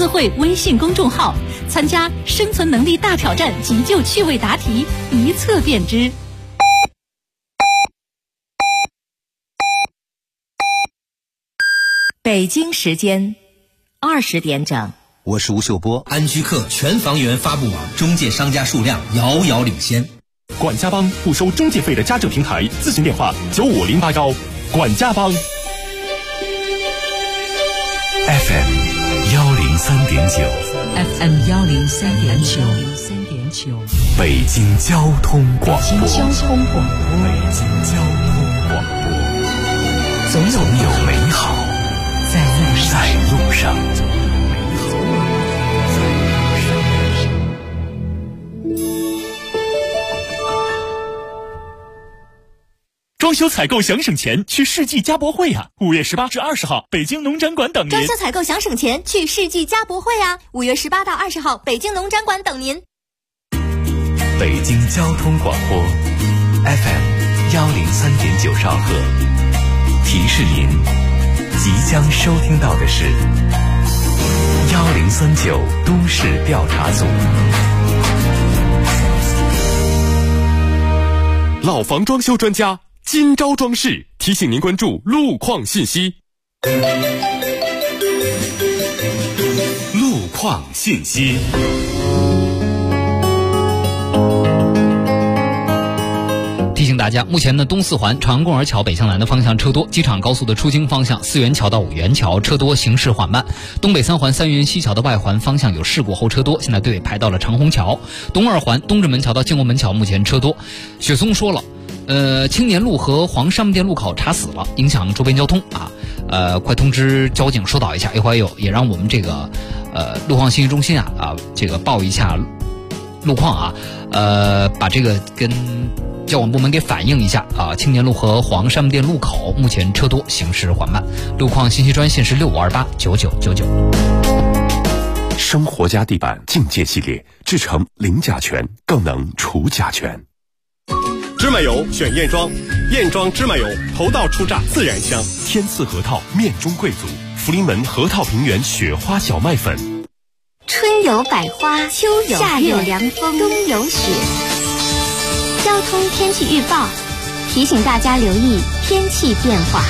字会微信公众号，参加生存能力大挑战急救趣味答题，一测便知。 北京时间20点整， 我是吴秀波。 安居客全房源发布网中介商家数量遥遥领先。 管家帮不收中介费的家政平台，咨询电话95081。管家帮。 FM 103.9 FM 103.9 北京交通广播。 北京交通广播，总有美好在路上。 装修采购想省钱，去世纪家博会呀！5月18至20号，北京农展馆等您。 装修采购想省钱，去世纪家博会啊！5月18到20号，北京农展馆等您。 北京交通广播 FM 103.9兆赫，提示您即将收听到的是1039都市调查组。 老房装修专家今朝装饰提醒您关注路况信息。 路况信息。 提醒大家，目前呢，东四环长安公园桥北向南的方向车多，机场高速的出京方向四元桥到五元桥车多，行驶缓慢。东北三环三元西桥的外环方向有事故后车多，现在队排到了长虹桥。东二环东直门桥到建国门桥目前车多。雪松说了，青年路和黄山木店路口查死了，影响周边交通啊。快通知交警疏导一下，一会儿也让我们这个路况信息中心这个报一下路况啊，把这个跟交管部门给反映一下啊。青年路和黄山木店路口目前车多，行驶缓慢。路况信息专线是65289999。 生活家地板净界系列，制成零甲醛，更能除甲醛。 芝麻油选燕庄，燕庄芝麻油头道出榨自然香。 天赐核桃面中贵族，福临门核桃平原雪花小麦粉。 春有百花，秋有夏有凉风，冬有雪。交通天气预报提醒大家留意天气变化。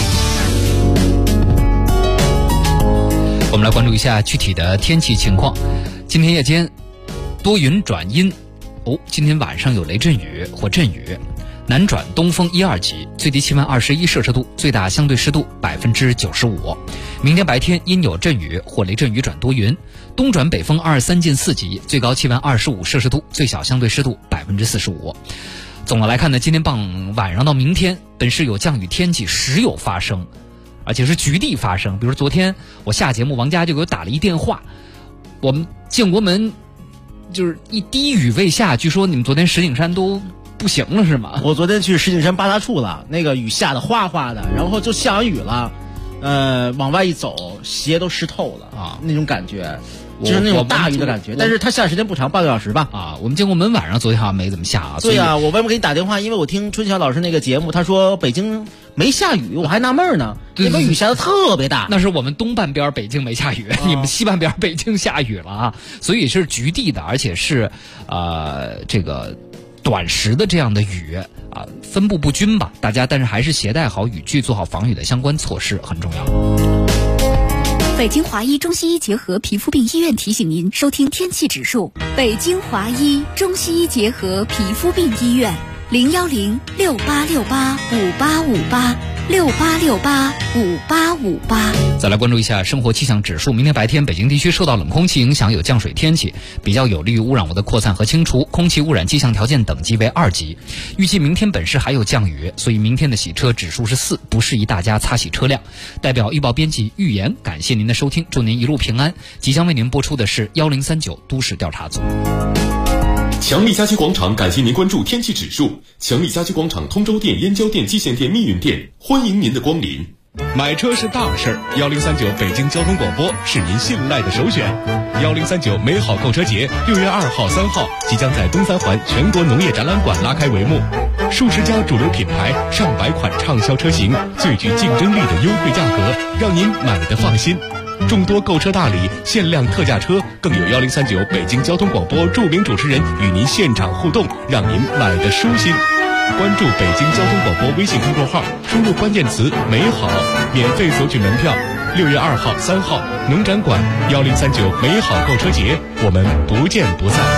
我们来关注一下具体的天气情况。今天夜间多云转阴，今天晚上有雷阵雨或阵雨，南转东风1、2级，最低气温21摄氏度，最大相对湿度95%。明天白天阴有阵雨或雷阵雨转多云，东转北风2、3进4级，最高气温25摄氏度，最小相对湿度45%。总的来看呢，今天晚上到明天，本市有降雨天气时有发生，而且是局地发生。比如昨天我下节目，王佳就给我打了一电话，我们建国门就是一滴雨未下，据说你们昨天石景山都不行了是吗？ 我昨天去石景山八大处了，那个雨下的哗哗的，然后就下完雨了，往外一走，鞋都湿透了啊，那种感觉。就是那种大雨的感觉，但是它下时间不长，半个小时吧。 我们建国门晚上昨天好像没怎么下啊。 对啊，我为什么给你打电话？因为我听春晓老师那个节目，他说北京没下雨，我还纳闷呢。那边雨下的特别大。 那是我们东半边北京没下雨，你们西半边北京下雨了啊，所以是局地的，而且是这个短时的这样的雨分布不均吧，大家但是还是携带好雨具，做好防雨的相关措施很重要。 北京华医中西医结合皮肤病医院提醒您收听天气指数。北京华医中西医结合皮肤病医院，01068685858，68685858。 再来关注一下生活气象指数。明天白天北京地区受到冷空气影响，有降水天气，比较有利于污染物的扩散和清除，空气污染气象条件等级为2级。预计明天本市还有降雨，所以明天的洗车指数是4，不适宜大家擦洗车辆。代表预报编辑预言，感谢您的收听，祝您一路平安。即将为您播出的是1039都市调查组。 强力家居广场感谢您关注天气指数。强力家居广场通州店、燕郊店、蓟县店、密云店，欢迎您的光临。 买车是大事儿，1039北京交通广播是您信赖的首选。1039美好购车节6月2号、3号即将在东三环全国农业展览馆拉开帷幕，数十家主流品牌、上百款畅销车型，最具竞争力的优惠价格，让您买得放心。 众多购车大礼、限量特价车，更有1039北京交通广播著名主持人与您现场互动，让您买得舒心。关注北京交通广播微信公众号，输入关键词美好，免费索取门票。6月2号、3号农展馆1039美好购车节，我们不见不散。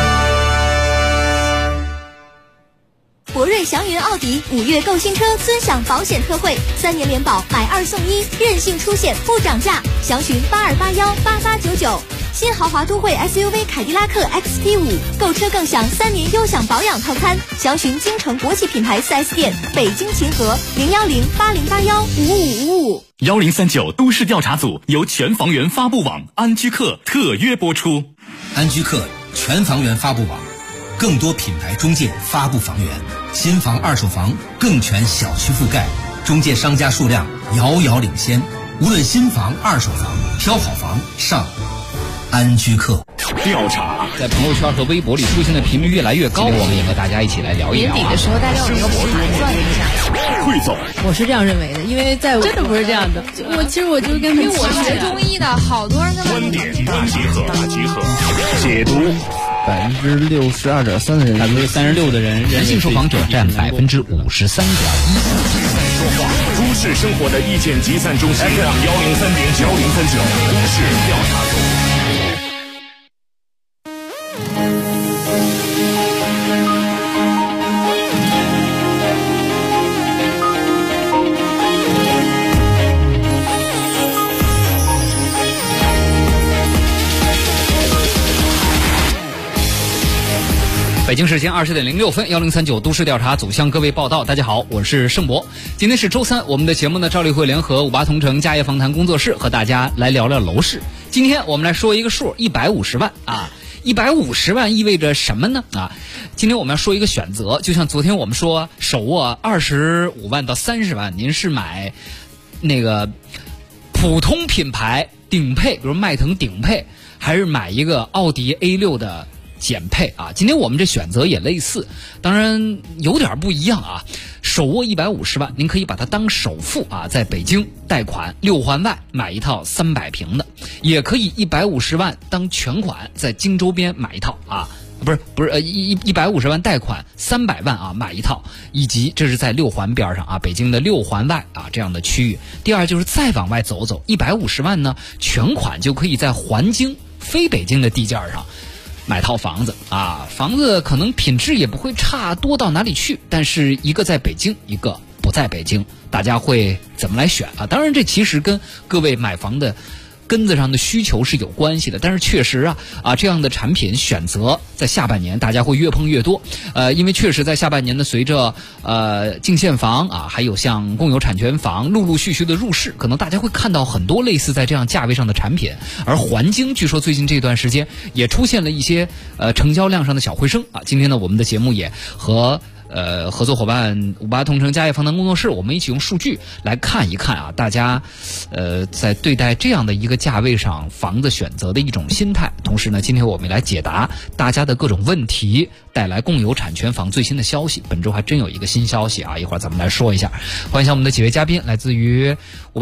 博瑞祥云奥迪5月购新车尊享保险特惠，3年联保买2送1，任性出险不涨价，详询82818899。新豪华都会 SUV 凯迪拉克 XT5 购车更享3年优享保养套餐，详询京城国际品牌 4S 店，北京秦河01080815555。 1039都市调查组由全房源发布网安居客特约播出。 安居客全房源发布网，更多品牌中介发布房源，新房二手房更全小区覆盖，中介商家数量遥遥领先。无论新房二手房，挑好房上安居客。 调查在朋友圈和微博里出现的频率越来越高，我们也和大家一起来聊一聊。 年底的时候，大家有没有盘算一下？ 汇总， 我是这样认为的，因为在真的不是这样的。其实我就是跟，因为我学中医的，好多人跟观点大集合，解读。 62.3%的人 ，36%的人，人性受访者占53.1%。 说话，都市生活的意见集散中心 FM 103.9，1039都市调查组。 北京时间20点06分，1039都市调查组向各位报道。大家好，我是盛博。今天是周三，我们的节目呢，赵丽慧联合58同城家业访谈工作室和大家来聊聊楼市。今天我们来说一个数，150万啊！150万意味着什么呢？啊，今天我们要说一个选择，就像昨天我们说，手握25万到30万，您是买那个普通品牌顶配，比如迈腾顶配，还是买一个奥迪 A6 的减配啊？今天我们这选择也类似，当然有点不一样啊。手握150万，您可以把它当首付啊，在北京贷款6环外买一套300平的，也可以150万当全款，在京周边买一套啊。不是150万贷款300万啊买一套，以及这是在6环边上啊，北京的6环外啊这样的区域。第二就是再往外走走，150万呢全款就可以在环京非北京的地界上买套房子啊，房子可能品质也不会差多到哪里去，但是一个在北京，一个不在北京，大家会怎么来选啊？当然这其实跟各位买房的根子上的需求是有关系的，但是确实这样的产品选择在下半年大家会越碰越多，因为确实在下半年呢，随着净现房啊，还有像共有产权房陆陆续续的入市，可能大家会看到很多类似在这样价位上的产品。而环京据说最近这段时间也出现了一些成交量上的小回升啊。今天呢，我们的节目也和合作伙伴58同城家业访谈工作室，我们一起用数据来看一看啊，大家在对待这样的一个价位上房子选择的一种心态。同时呢，今天我们来解答大家的各种问题，带来共有产权房最新的消息。本周还真有一个新消息啊，一会儿咱们来说一下。欢迎一下我们的几位嘉宾，来自于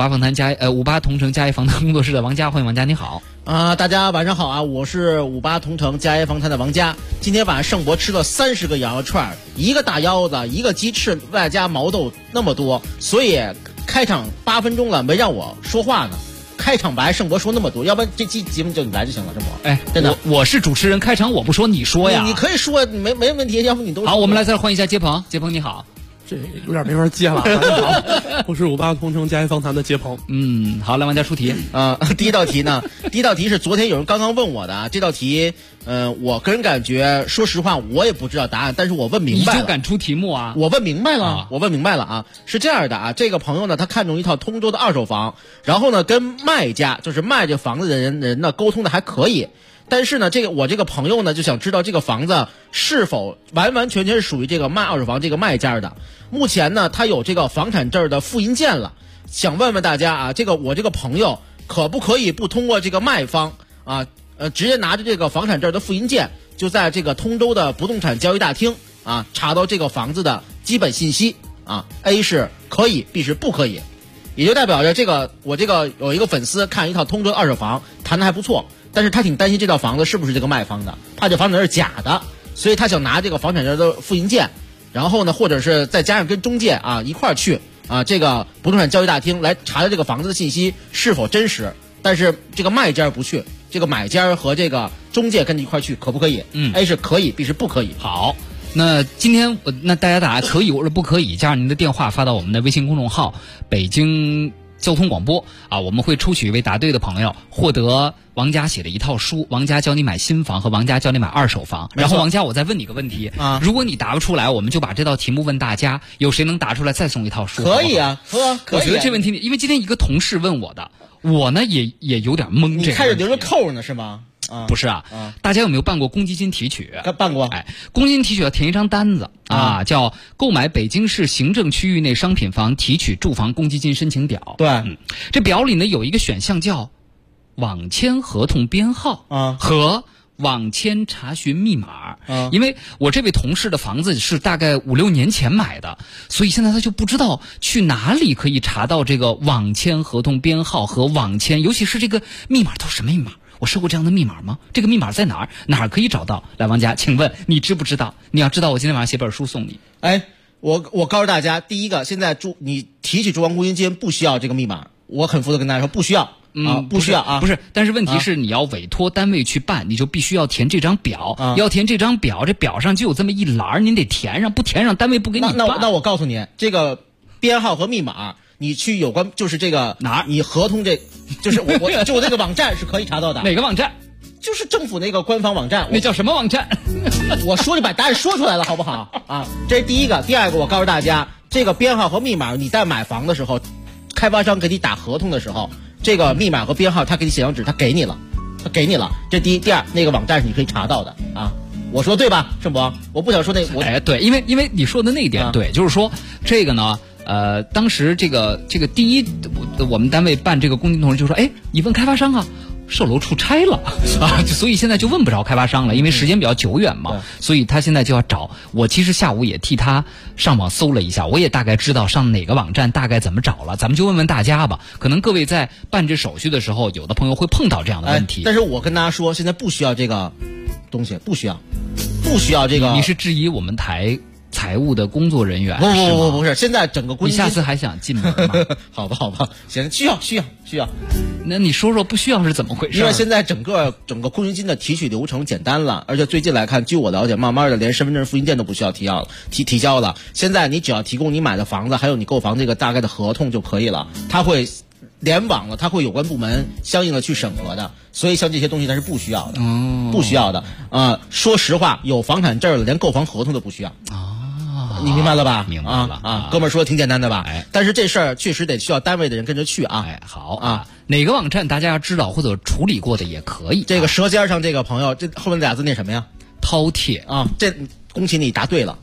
58同城家业访谈工作室的王佳，欢迎王佳，你好。 大家晚上好啊！我是58同城家业房谈的王佳。今天晚上盛博吃了30个羊肉串，一个大腰子，一个鸡翅，外加毛豆那么多，所以开场8分钟了没让我说话呢。开场白盛博说那么多，要不然这期节目就你来就行了，盛博。 哎， 真的， 我是主持人，开场我不说你说呀。 你可以说，没问题，要不你都说。 好，我们来再欢迎一下杰鹏，杰鹏你好。 这有点没法接了。好，我是58同城家业访谈的杰鹏。 好，来王家出题第一道题呢，第一道题是昨天有人刚刚问我的啊。这道题，我个人感觉，说实话我也不知道答案，但是我问明白了。 你就敢出题目啊？ 我问明白了，我问明白了啊。是这样的啊，这个朋友呢，他看中一套通州的二手房，然后呢，跟卖家就是卖这房子的人呢沟通的还可以。但是呢，我这个朋友呢就想知道这个房子是否完完全全是属于这个卖二手房这个卖家的。目前呢，他有这个房产证的复印件了，想问问大家啊，我这个朋友可不可以不通过这个卖方啊，直接拿着这个房产证的复印件，就在这个通州的不动产交易大厅啊查到这个房子的基本信息啊 ？A 是可以，B 是不可以。 也就代表着我有一个粉丝看一套通州二手房谈的还不错，但是他挺担心这套房子是不是这个卖方的，怕这房子是假的，所以他想拿这个房产证的复印件，然后呢，或者是再加上跟中介啊一块儿去啊这个不动产交易大厅来查查这个房子的信息是否真实，但是这个卖家不去，这个买家和这个中介跟着一块儿去，可不可以？A 是可以，B 是不可以。 好。那今天那大家打可以或者不可以，加上您的电话发到我们的微信公众号北京交通广播啊，我们会抽取一位答对的朋友，获得王家写的一套书，王家教你买新房和王家教你买二手房。然后王家，我再问你个问题啊，如果你答不出来，我们就把这道题目问大家，有谁能答出来再送一套书？ 可以啊，可以。 我觉得这问题，因为今天一个同事问我的，我呢也有点懵。 你开始留着扣呢是吗？ 不是啊，大家有没有办过公积金提取？ 办过。 哎，公积金提取要填一张单子啊，叫购买北京市行政区域内商品房提取住房公积金申请表。 对， 这表里呢有一个选项叫网签合同编号和网签查询密码。因为我这位同事的房子是大概5-6年前买的，所以现在他就不知道去哪里可以查到这个网签合同编号和网签，尤其是这个密码都是什么密码？我设过这样的密码吗？这个密码在哪儿？哪儿可以找到？来，王家，请问你知不知道？你要知道，我今天晚上写本书送你。 哎，我告诉大家，第一个，现在你提取住房公积金不需要这个密码，我很负责跟大家说不需要。不需要啊， 不是，但是问题是你要委托单位去办，你就必须要填这张表，要填这张表，这表上就有这么一栏，您得填上，不填上单位不给你办。 那我告诉你，这个编号和密码，你去有关就是这个哪儿， 你合同就是我这个网站是可以查到的。 哪个网站？ 就是政府那个官方网站。 那叫什么网站？ 我说就把答案说出来了，好不好啊？这是第一个。第二个，我告诉大家，这个编号和密码，你在买房的时候，开发商给你打合同的时候，这个密码和编号他给你写张纸，他给你了。这第一。第二，那个网站是你可以查到的啊。我说对吧，盛博？我不想说对，因为你说的那一点对，就是说这个呢。当时这个第一，我们单位办这个公积金同志就说，哎，你问开发商啊，售楼出差了啊，所以现在就问不着开发商了，因为时间比较久远嘛，所以他现在就要找我。其实下午也替他上网搜了一下，我也大概知道上哪个网站大概怎么找了。咱们就问问大家吧，可能各位在办这手续的时候，有的朋友会碰到这样的问题。 但是我跟大家说，现在不需要这个东西，不需要这个。 你是质疑我们台财务的工作人员？ 不是，现在整个公积金， 你下次还想进门吗？ 好吧，行，需要。 那你说说不需要是怎么回事？ 因为现在整个公积金的提取流程简单了，而且最近来看，据我了解，慢慢的连身份证复印件都不需要提交了。现在你只要提供你买的房子还有你购房这个大概的合同就可以了，它会联网了，它会有关部门相应的去审核的，所以像这些东西它是不需要的，不需要的。说实话，有房产证了，连购房合同都不需要。你明白了吧？ 明白了啊， 哥们儿说的挺简单的吧？但是这事儿确实得需要单位的人跟着去啊。 好啊，哪个网站大家要知道或者处理过的也可以。 这个舌尖上这个朋友，这后面俩字念什么呀？ 饕餮啊，这恭喜你答对了。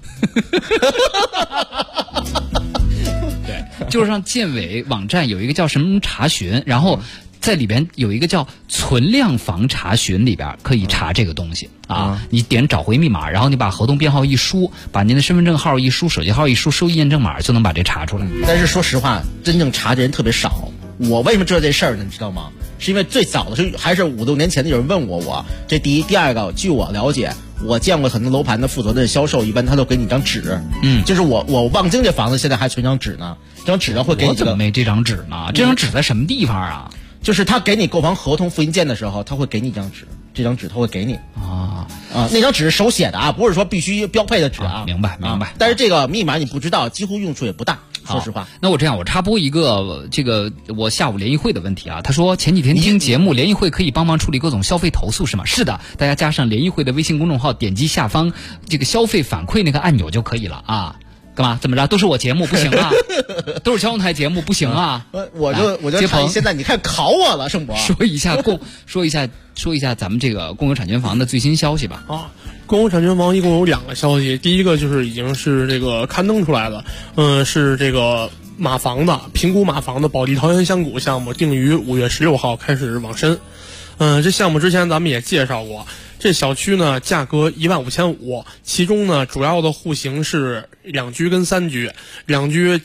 对，就是上建委网站有一个叫什么查询，然后在里边有一个叫存量房查询，里边可以查这个东西啊。你点找回密码，然后你把合同编号一输，把您的身份证号一输，手机号一输，收益验证码，就能把这查出来。 但是说实话，真正查的人特别少。我为什么知道这事儿呢？你知道吗？是因为最早的时候还是5-6年前的有人问我，这第一。第二个，据我了解，我见过很多楼盘的负责的销售，一般他都给你一张纸，就是我望京这房子现在还存张纸呢，这张纸呢会给你。 我怎么没这张纸呢？这张纸在什么地方啊？ 就是他给你购房合同复印件的时候，他会给你一张纸，这张纸他会给你那张纸是手写的啊，不是说必须标配的纸啊。 明白。 但是这个密码你不知道，几乎用处也不大。说实话， 那我这样，我插播一个我下午联谊会的问题啊。他说前几天听节目，联谊会可以帮忙处理各种消费投诉是吗？是的，大家加上联谊会的微信公众号，点击下方这个消费反馈那个按钮就可以了啊。干嘛？怎么着？都是我节目不行啊？都是交通台节目不行啊？ 我就看现在你看考我了，盛博。 说一下咱们这个共有产权房的最新消息吧。 共有产权房一共有2个消息，第一个就是已经是这个刊登出来了，是这个马房的评估马房的保利桃源香谷项目定于5月16号开始网申。这项目之前咱们也介绍过，这小区呢价格15500，其中呢主要的户型是 2居跟3居，2居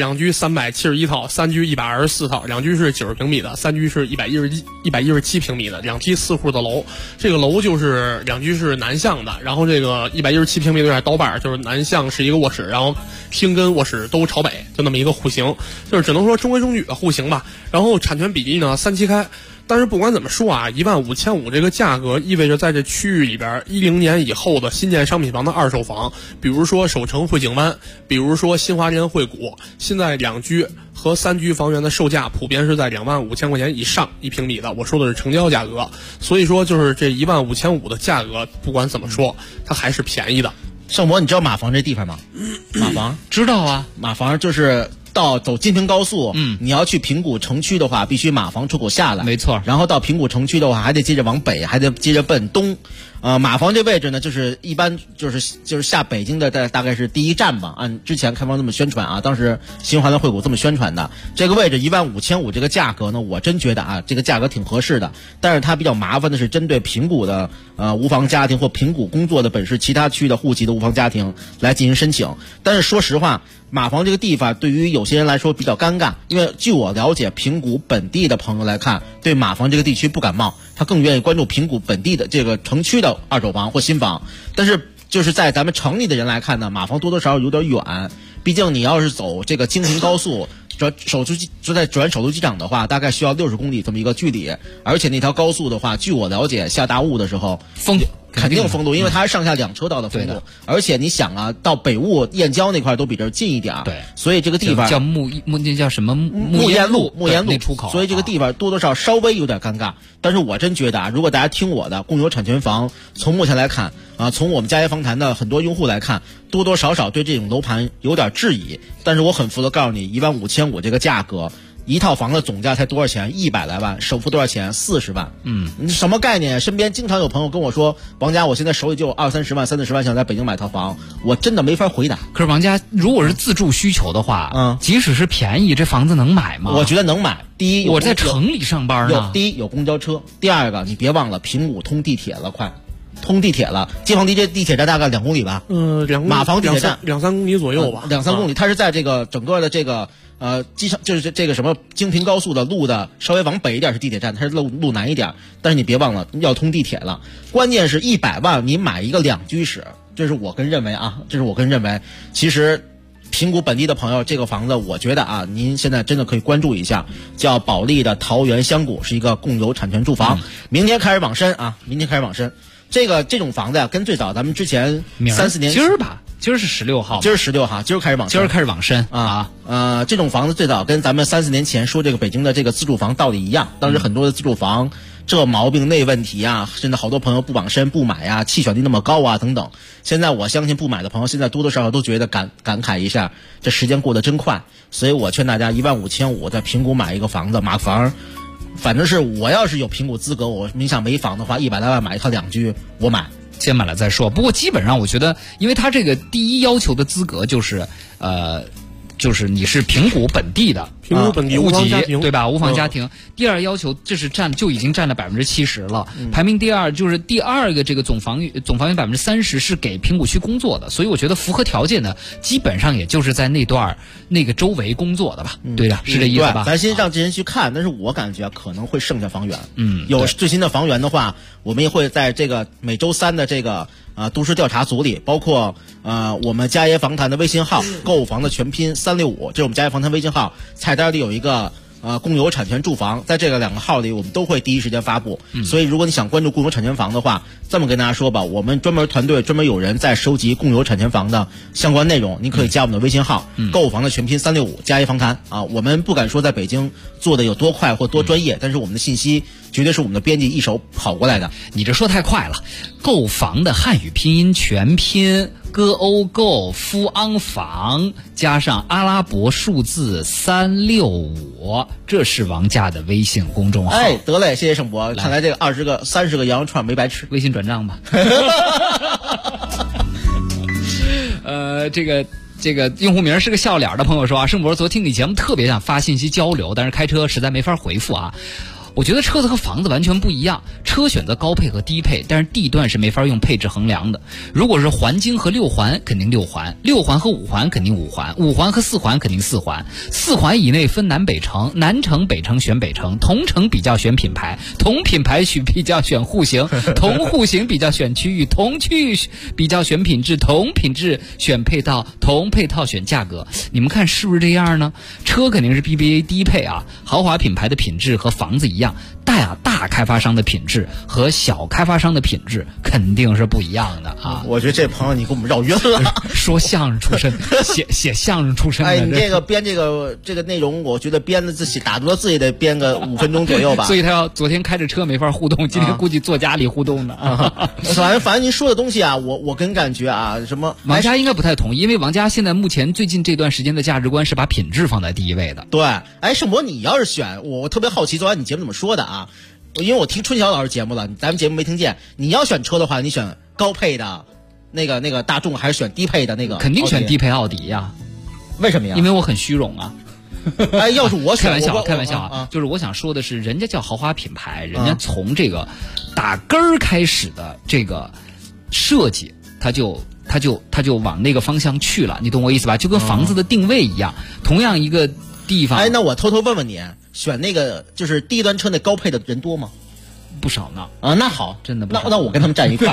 371套，3居124套，2居是90平米的，3居是117平米的，2梯4户的楼。这个楼就是2居是南向的，然后这个117平米有点刀把，就是南向是一个卧室，然后厅跟卧室都朝北，就那么一个户型，就是只能说中规中矩的户型吧。然后产权比例呢3期开。但是不管怎么说啊，15500这个价格意味着在这区域里边，10年以后的新建商品房的二手房，比如说首城汇景湾，比如说新华联汇谷，现在2居和3居房源的售价普遍是在25000块钱以上1平米的，我说的是成交价格。所以说就是这15500的价格，不管怎么说，它还是便宜的。 盛博，你知道马房这地方吗？马房知道啊， 马房就是到走京平高速，你要去平谷城区的话，必须马房出口下来， 没错。 然后到平谷城区的话，还得接着往北，还得接着奔东。马房这位置呢，就是一般就是下北京的大概是第一站吧，按之前开发这么宣传啊，当时新华联汇谷这么宣传的。这个位置15500这个价格呢，我真觉得啊，这个价格挺合适的。但是它比较麻烦的是，针对平谷的无房家庭或平谷工作的本市其他区的户籍的无房家庭来进行申请。但是说实话，马房这个地方对于有些人来说比较尴尬，因为据我了解，平谷本地的朋友来看，对马房这个地区不感冒，他更愿意关注平谷本地的这个城区的二手房或新房。但是就是在咱们城里的人来看呢，马房多多少少有点远，毕竟你要是走这个京平高速转首都机场的话，大概需要60公里这么一个距离，而且那条高速的话，据我了解，下大雾的时候肯定封路，因为它是上下2车道的封路，而且你想啊，到北雾燕郊那块都比这儿近一点， 对， 所以这个地方叫木燕路那出口， 所以这个地方多多少稍微有点尴尬。但是我真觉得啊，如果大家听我的，共有产权房从目前来看啊，从我们家业房谈的很多用户来看，多多少少对这种楼盘有点质疑。但是我很服的告诉你，15500这个价格。一套房的总价才多少钱？100来万，首付多少钱？40万。你什么概念？身边经常有朋友跟我说，王家，我现在手里就有20-30万、30-40万，想在北京买套房，我真的没法回答。 可是王家，如果是自住需求的话，即使是便宜，这房子能买吗？ 我觉得能买。第一， 我在城里上班呢。 第一有公交车，第二个你别忘了平谷通地铁了，快。通地铁了，街坊地铁站大概2公里吧。 2公里， 马房地铁站 2-3公里左右吧。 2-3公里，它是在这个整个的这个机场，就是这个什么京平高速的路的稍微往北一点是地铁站，它是路南一点。但是你别忘了要通地铁了。关键是100万你买一个2居室，这是我跟认为，其实平谷本地的朋友，这个房子我觉得啊，您现在真的可以关注一下，叫保利的桃源香谷，是一个共有产权住房，明天开始往申。这种房子呀，跟最早咱们之前3-4年今儿吧，今儿是16号， 今儿16号，今儿开始往申啊。 这种房子最早跟咱们3-4年前说这个北京的这个自住房道理一样，当时很多的自住房这毛病那问题啊，甚至好多朋友不往申不买啊，弃选率那么高啊等等。现在我相信不买的朋友现在多多少少都觉得感慨一下，这时间过得真快。所以我劝大家15500在平谷买一个房子，马房。反正是我要是有平谷资格，你想没房的话，100来万买一套2居，我买， 先买了再说。不过基本上我觉得，因为他这个第一要求的资格就是就是你是平谷本地的， 平谷本地无房家庭， 对吧？无房家庭。第二要求，这是就已经占了70%了，排名第2，就是第2个这个总房源30%是给平谷区工作的，所以我觉得符合条件的，基本上也就是在那段那个周围工作的吧，对的，是这意思吧？ 咱先让这人去看，但是我感觉可能会剩下房源，有最新的房源的话，我们也会在这个每周3的这个都市调查组里，包括我们家业房谈的微信号购房的全拼365，这是我们家业房谈微信号，菜单里有一个共有产权住房，在这个2个号里我们都会第一时间发布，所以如果你想关注共有产权房的话，这么跟大家说吧，我们专门团队专门有人在收集共有产权房的相关内容，你可以加我们的微信号购房的全拼365家业房谈啊。我们不敢说在北京做的有多快或多专业，但是我们的信息绝对是我们的编辑一手跑过来的。 你这说太快了，购房的汉语拼音全拼歌欧购夫昂房加上阿拉伯数字365，这是王家的微信公众号。 哎，得嘞，谢谢盛博，看来这个30个羊肉串没白吃， 微信转账吧。这个用户名是个笑脸的朋友说啊，盛博昨天你节目特别想发信息交流，但是开车实在没法回复啊。 我觉得车子和房子完全不一样，车选择高配和低配，但是地段是没法用配置衡量的。如果是环京和6环，肯定6环；6环和5环肯定5环；5环和4环肯定4环。4环以内分南北城，南城北城选北城，同城比较选品牌，同品牌比较选户型，同户型比较选区域，同区域比较选品质，同品质选配套，同配套选价格。你们看是不是这样呢？车肯定是 BBA 低配啊，豪华品牌的品质和房子一样，大开发商的品质和小开发商的品质肯定是不一样的啊！ 我觉得这朋友你给我们绕晕了。 说相声出身，写相声出身的。 哎，你这个编这个内容，我觉得编的打多字也得编个5分钟左右吧。 所以他要昨天开着车没法互动，今天估计坐家里互动呢。 反正您说的东西啊，我跟感觉啊，什么王家应该不太同意，因为王家现在目前最近这段时间的价值观是把品质放在第一位的。 对，哎，盛博，你要是选我特别好奇，昨晚你节目怎么说的啊？因为我听春晓老师节目了，咱们节目没听见。你要选车的话，你选高配的那个大众，还是选低配的那个？ 肯定选低配奥迪呀。 为什么呀？ 因为我很虚荣啊。 哎，要是我选， 开玩笑啊，就是我想说的是，人家叫豪华品牌，人家从这个打根儿开始的这个设计，他就往那个方向去了，你懂我意思吧？就跟房子的定位一样，同样一个地方。 哎，那我偷偷问问你，选那个就是低端车那高配的人多吗？ 不少呢。 啊，那好， 真的不少。 那我跟他们站一块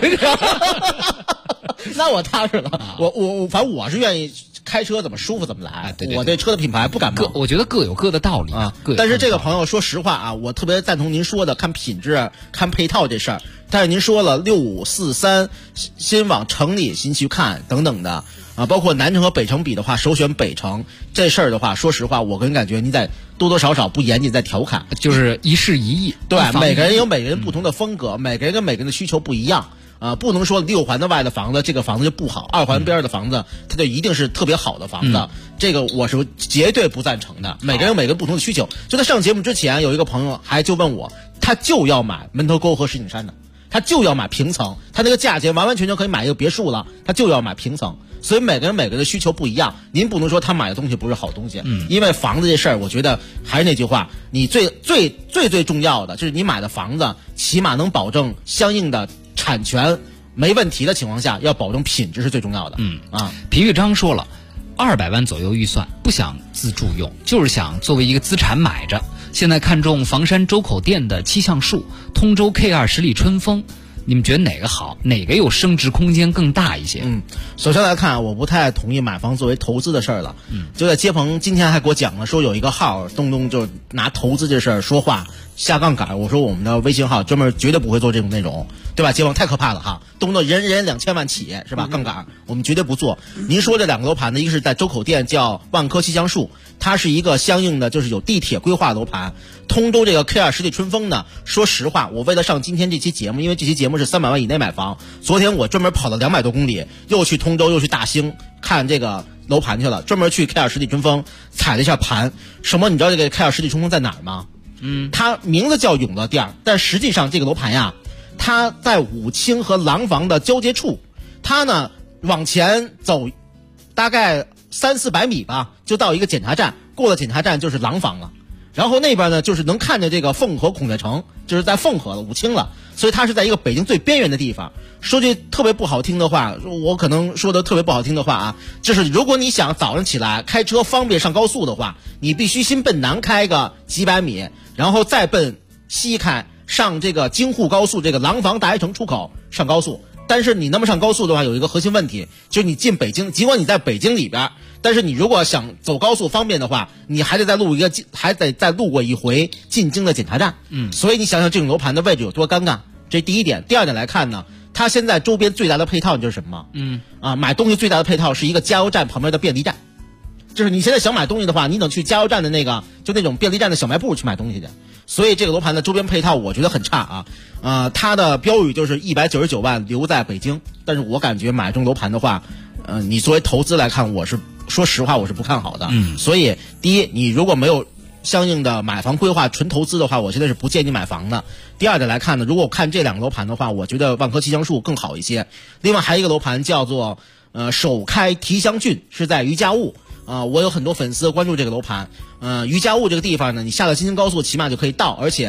那我踏实了。我反正我是愿意开车怎么舒服怎么来。 对， 我对车的品牌不感冒。 我觉得各有各的道理啊。 但是这个朋友说实话啊，我特别赞同您说的看品质、看配套这事儿。但是您说了6543先往城里先去看等等的啊，包括南城和北城比的话，首选北城这事儿的话，说实话，我个人感觉您在多多少少不严谨，在调侃， 就是一事一议。 对，每个人有每个人不同的风格，每个人跟每个人的需求不一样。不能说6环的外的房子，这个房子就不好；2环边的房子，它就一定是特别好的房子。这个我是绝对不赞成的。每个人有每个人不同的需求。就在上节目之前，有一个朋友还就问我，他就要买门头沟和石景山的，他就要买平层，他那个价钱完完全全可以买一个别墅了，他就要买平层。所以每个人每个人的需求不一样，您不能说他买的东西不是好东西。因为房子这事儿，我觉得还是那句话，你最重要的就是你买的房子，起码能保证相应的产权没问题的情况下，要保证品质是最重要的。 皮玉章说了，200万左右预算，不想自住用，就是想作为一个资产买着。现在看中房山周口店的7橡树、通州 K2十里春风，你们觉得哪个好？哪个有升值空间更大一些？ 首先来看，我不太同意买房作为投资的事儿了。就在街鹏今天还给我讲了，说有一个号动不动就拿投资这事儿说话，下杠杆。我说我们的微信号专门绝对不会做这种内容，对吧？街鹏太可怕了哈，动不动人2000万起是吧？杠杆我们绝对不做。您说这2个楼盘呢，一个是在周口店叫万科7橡树，它是一个相应的就是有地铁规划楼盘。通州这个 K2十里春风呢，说实话，我为了上今天这期节目，因为这期节目是300万以内买房，昨天我专门跑了200多公里，又去通州又去大兴看这个楼盘去了，专门去 K2十里春风踩了一下盘。什么？你知道这个 K2十里春风在哪儿吗？它名字叫永乐店，但实际上这个楼盘呀，它在武清和廊坊的交界处，它呢往前走大概300-400米吧，就到一个检查站，过了检查站就是廊坊了。然后那边呢，就是能看见这个凤和孔雀城，就是在凤和了，武清了，所以它是在一个北京最边缘的地方。说句特别不好听的话，我可能说的特别不好听的话啊，就是如果你想早上起来开车方便上高速的话，你必须先奔南开个几百米，然后再奔西开上这个京沪高速这个廊坊大学城出口上高速。但是你那么上高速的话，有一个核心问题，就是你进北京，尽管你在北京里边，但是你如果想走高速方便的话，你还得再路过一回进京的检查站。所以你想想这种楼盘的位置有多尴尬，这第一点。第二点来看呢，它现在周边最大的配套就是什么？买东西最大的配套是一个加油站旁边的便利站，就是你现在想买东西的话，你得去加油站的那个就那种便利站的小卖部去买东西去。所以这个楼盘的周边配套我觉得很差啊。它的标语就是199万留在北京，但是我感觉买这种楼盘的话，你作为投资来看，我是说实话我是不看好的。所以第一，你如果没有相应的买房规划纯投资的话，我现在是不建议买房的。第二点来看呢，如果我看这2个楼盘的话，我觉得万科7橡树更好一些。另外还有一个楼盘叫做首开提香郡，是在余家坞。我有很多粉丝关注这个楼盘。余家坞这个地方呢，你下了京津高速起码就可以到，而且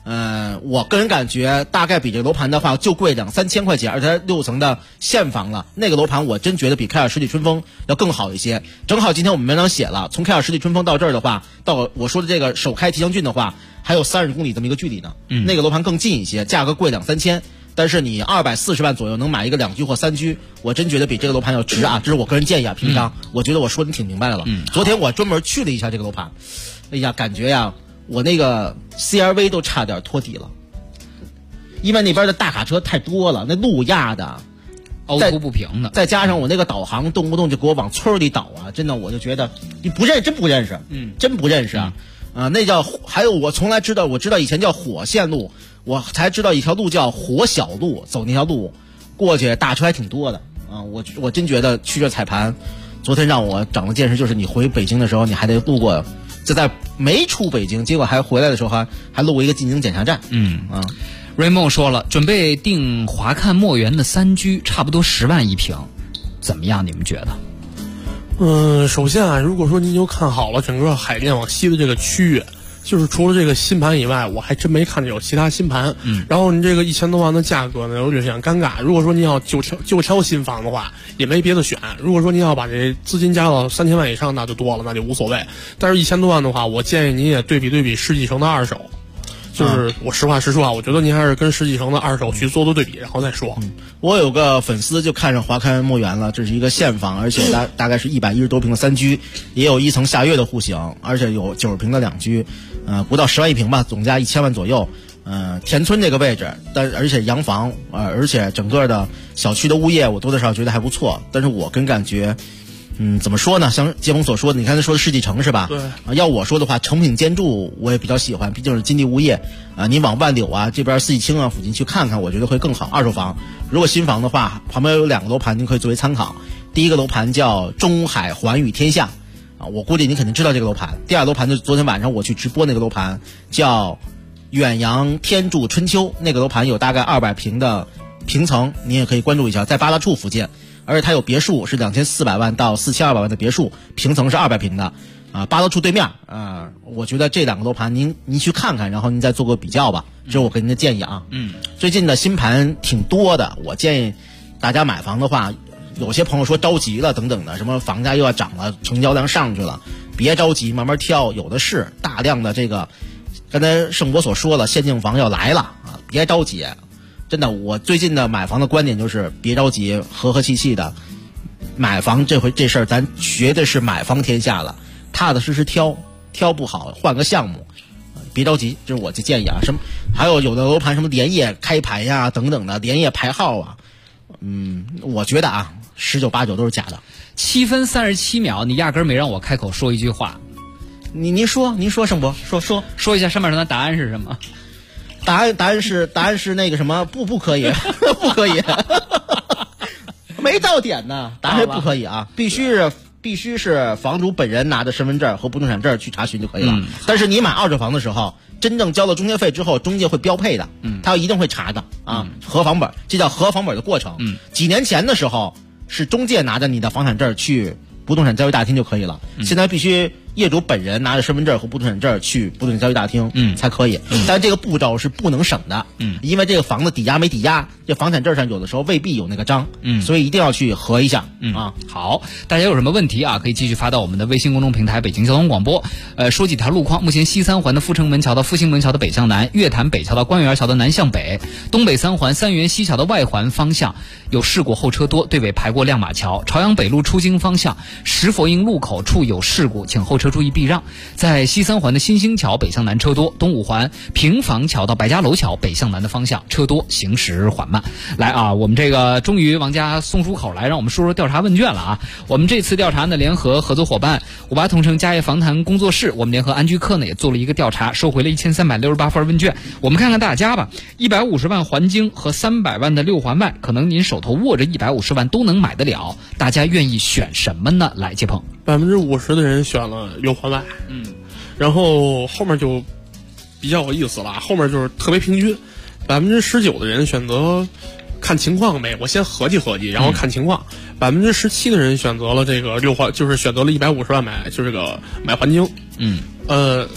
我个人感觉大概比这个楼盘的话就贵2-3千块钱，而且它6层的现房了。那个楼盘我真觉得比凯尔世纪春风要更好一些。正好今天我们文章写了，从凯尔世纪春风到这儿的话，到我说的这个首开吉祥郡的话，还有30公里这么一个距离呢。那个楼盘更近一些，价格贵2-3千，但是你240万左右能买一个2居或3居，我真觉得比这个楼盘要值啊！这是我个人建议啊，平常我觉得我说的挺明白的了。昨天我专门去了一下这个楼盘，哎呀，感觉呀，我那个 CRV 都差点脱底了。因为那边的大卡车太多了，那路压的凹凸不平的， 再加上我那个导航动不动就给我往村里导啊，真的我就觉得你真不认识，真不认识啊！那叫还有我从来知道，我知道以前叫火线路，我才知道一条路叫火小路，走那条路过去大车还挺多的啊！我真觉得去这踩盘，昨天让我长了见识，就是你回北京的时候，你还得路过，就在没出北京，结果还回来的时候还路过一个进京检查站， 瑞梦说了，准备订华看墨园的3居，差不多10万一平，怎么样？你们觉得？首先啊，如果说您就看好了整个海淀往西的这个区域，就是除了这个新盘以外，我还真没看见有其他新盘。然后你这个1000多万的价格呢，有点像尴尬。如果说您要就挑新房的话，也没别的选。如果说您要把这资金加到3000万以上，那就多了，那就无所谓。但是1000多万的话，我建议您也对比世纪城的二手。就是我实话实说啊，我觉得您还是跟世纪城的二手去做对比，然后再说。 我有个粉丝就看上华看墨园了，这是一个现房，而且大概是110多平的3居，也有1层下跃的户型，而且有90平的2居，不到10万一平吧，总价1000万左右。田村这个位置，而且洋房，而且整个的小区的物业我多多少少觉得还不错，但是我跟感觉。怎么说呢？像杰峰所说的，你刚才说的世纪城是吧？ 对。 要我说的话，成品建筑我也比较喜欢，毕竟是金地物业啊。你往万柳啊这边四季青啊附近去看看，我觉得会更好。二手房，如果新房的话，旁边有2个楼盘，您可以作为参考。第一个楼盘叫中海环宇天下啊，我估计你肯定知道这个楼盘。第2楼盘就是昨天晚上我去直播那个楼盘，叫远洋天柱春秋，那个楼盘有大概200平的平层，你也可以关注一下，在八大处附近。而且它有别墅，是2400万到4200万的别墅，平层是200平的，八大处对面，我觉得这2个楼盘您去看看，然后您再做个比较吧，这是我给您的建议啊。最近的新盘挺多的，我建议大家买房的话，有些朋友说着急了等等的，什么房价又要涨了，成交量上去了，别着急，慢慢挑，有的是大量的这个，刚才盛博所说了，限定房要来了啊，别着急。真的，我最近的买房的观点就是别着急，和和气气的买房。这事儿咱绝对是买方天下了，踏踏实实挑不好换个项目，别着急，这是我的建议啊。什么还有的楼盘什么连夜开盘呀等等的，连夜排号啊，我觉得啊19、89都是假的。 7分37秒，你压根儿没让我开口说一句话。 您说盛博， 说一下上面的答案是什么？ 答案是那个什么不可以不可以没到点呢，答案是不可以啊，必须是房主本人拿着身份证和不动产证去查询就可以了。但是你买二手房的时候，真正交了中介费之后，中介会标配的，他一定会查的啊，核房本，这叫核房本的过程。几年前的时候是中介拿着你的房产证去不动产交易大厅就可以了，现在必须业主本人拿着身份证和不动产证去不动产交易大厅才可以，但这个步骤是不能省的，因为这个房子抵押没抵押，这房产证上有的时候未必有那个章，所以一定要去核一下啊。 好，大家有什么问题啊，可以继续发到我们的微信公众平台北京交通广播。说几条路况，目前西三环的阜成门桥到复兴门桥的北向南，月坛北桥到官园桥的南向北，东北三环三元西桥的外环方向有事故，后车多，对尾排过亮马桥。朝阳北路出京方向石佛营路口处有事故，请后车注意避让。在西三环的新兴桥北向南车多，东五环平房桥到白家楼桥北向南的方向车多，行驶缓慢。来啊，我们这个终于王家送出口来，让我们说说调查问卷了啊。我们这次调查呢，联合合作伙伴58同城家业访谈工作室，我们联合安居客呢也做了一个调查，收回了1368份问卷。我们看看大家吧，150万环京和300万的六环外，可能您手头握着150万都能买得了，大家愿意选什么呢？来，接鹏。 50%的人选了六环外，然后后面就比较有意思了，后面就是特别平均，19%的人选择看情况呗，我先合计合计，然后看情况。17%的人选择了这个六环，就是选择了150万买，就是这个买环京。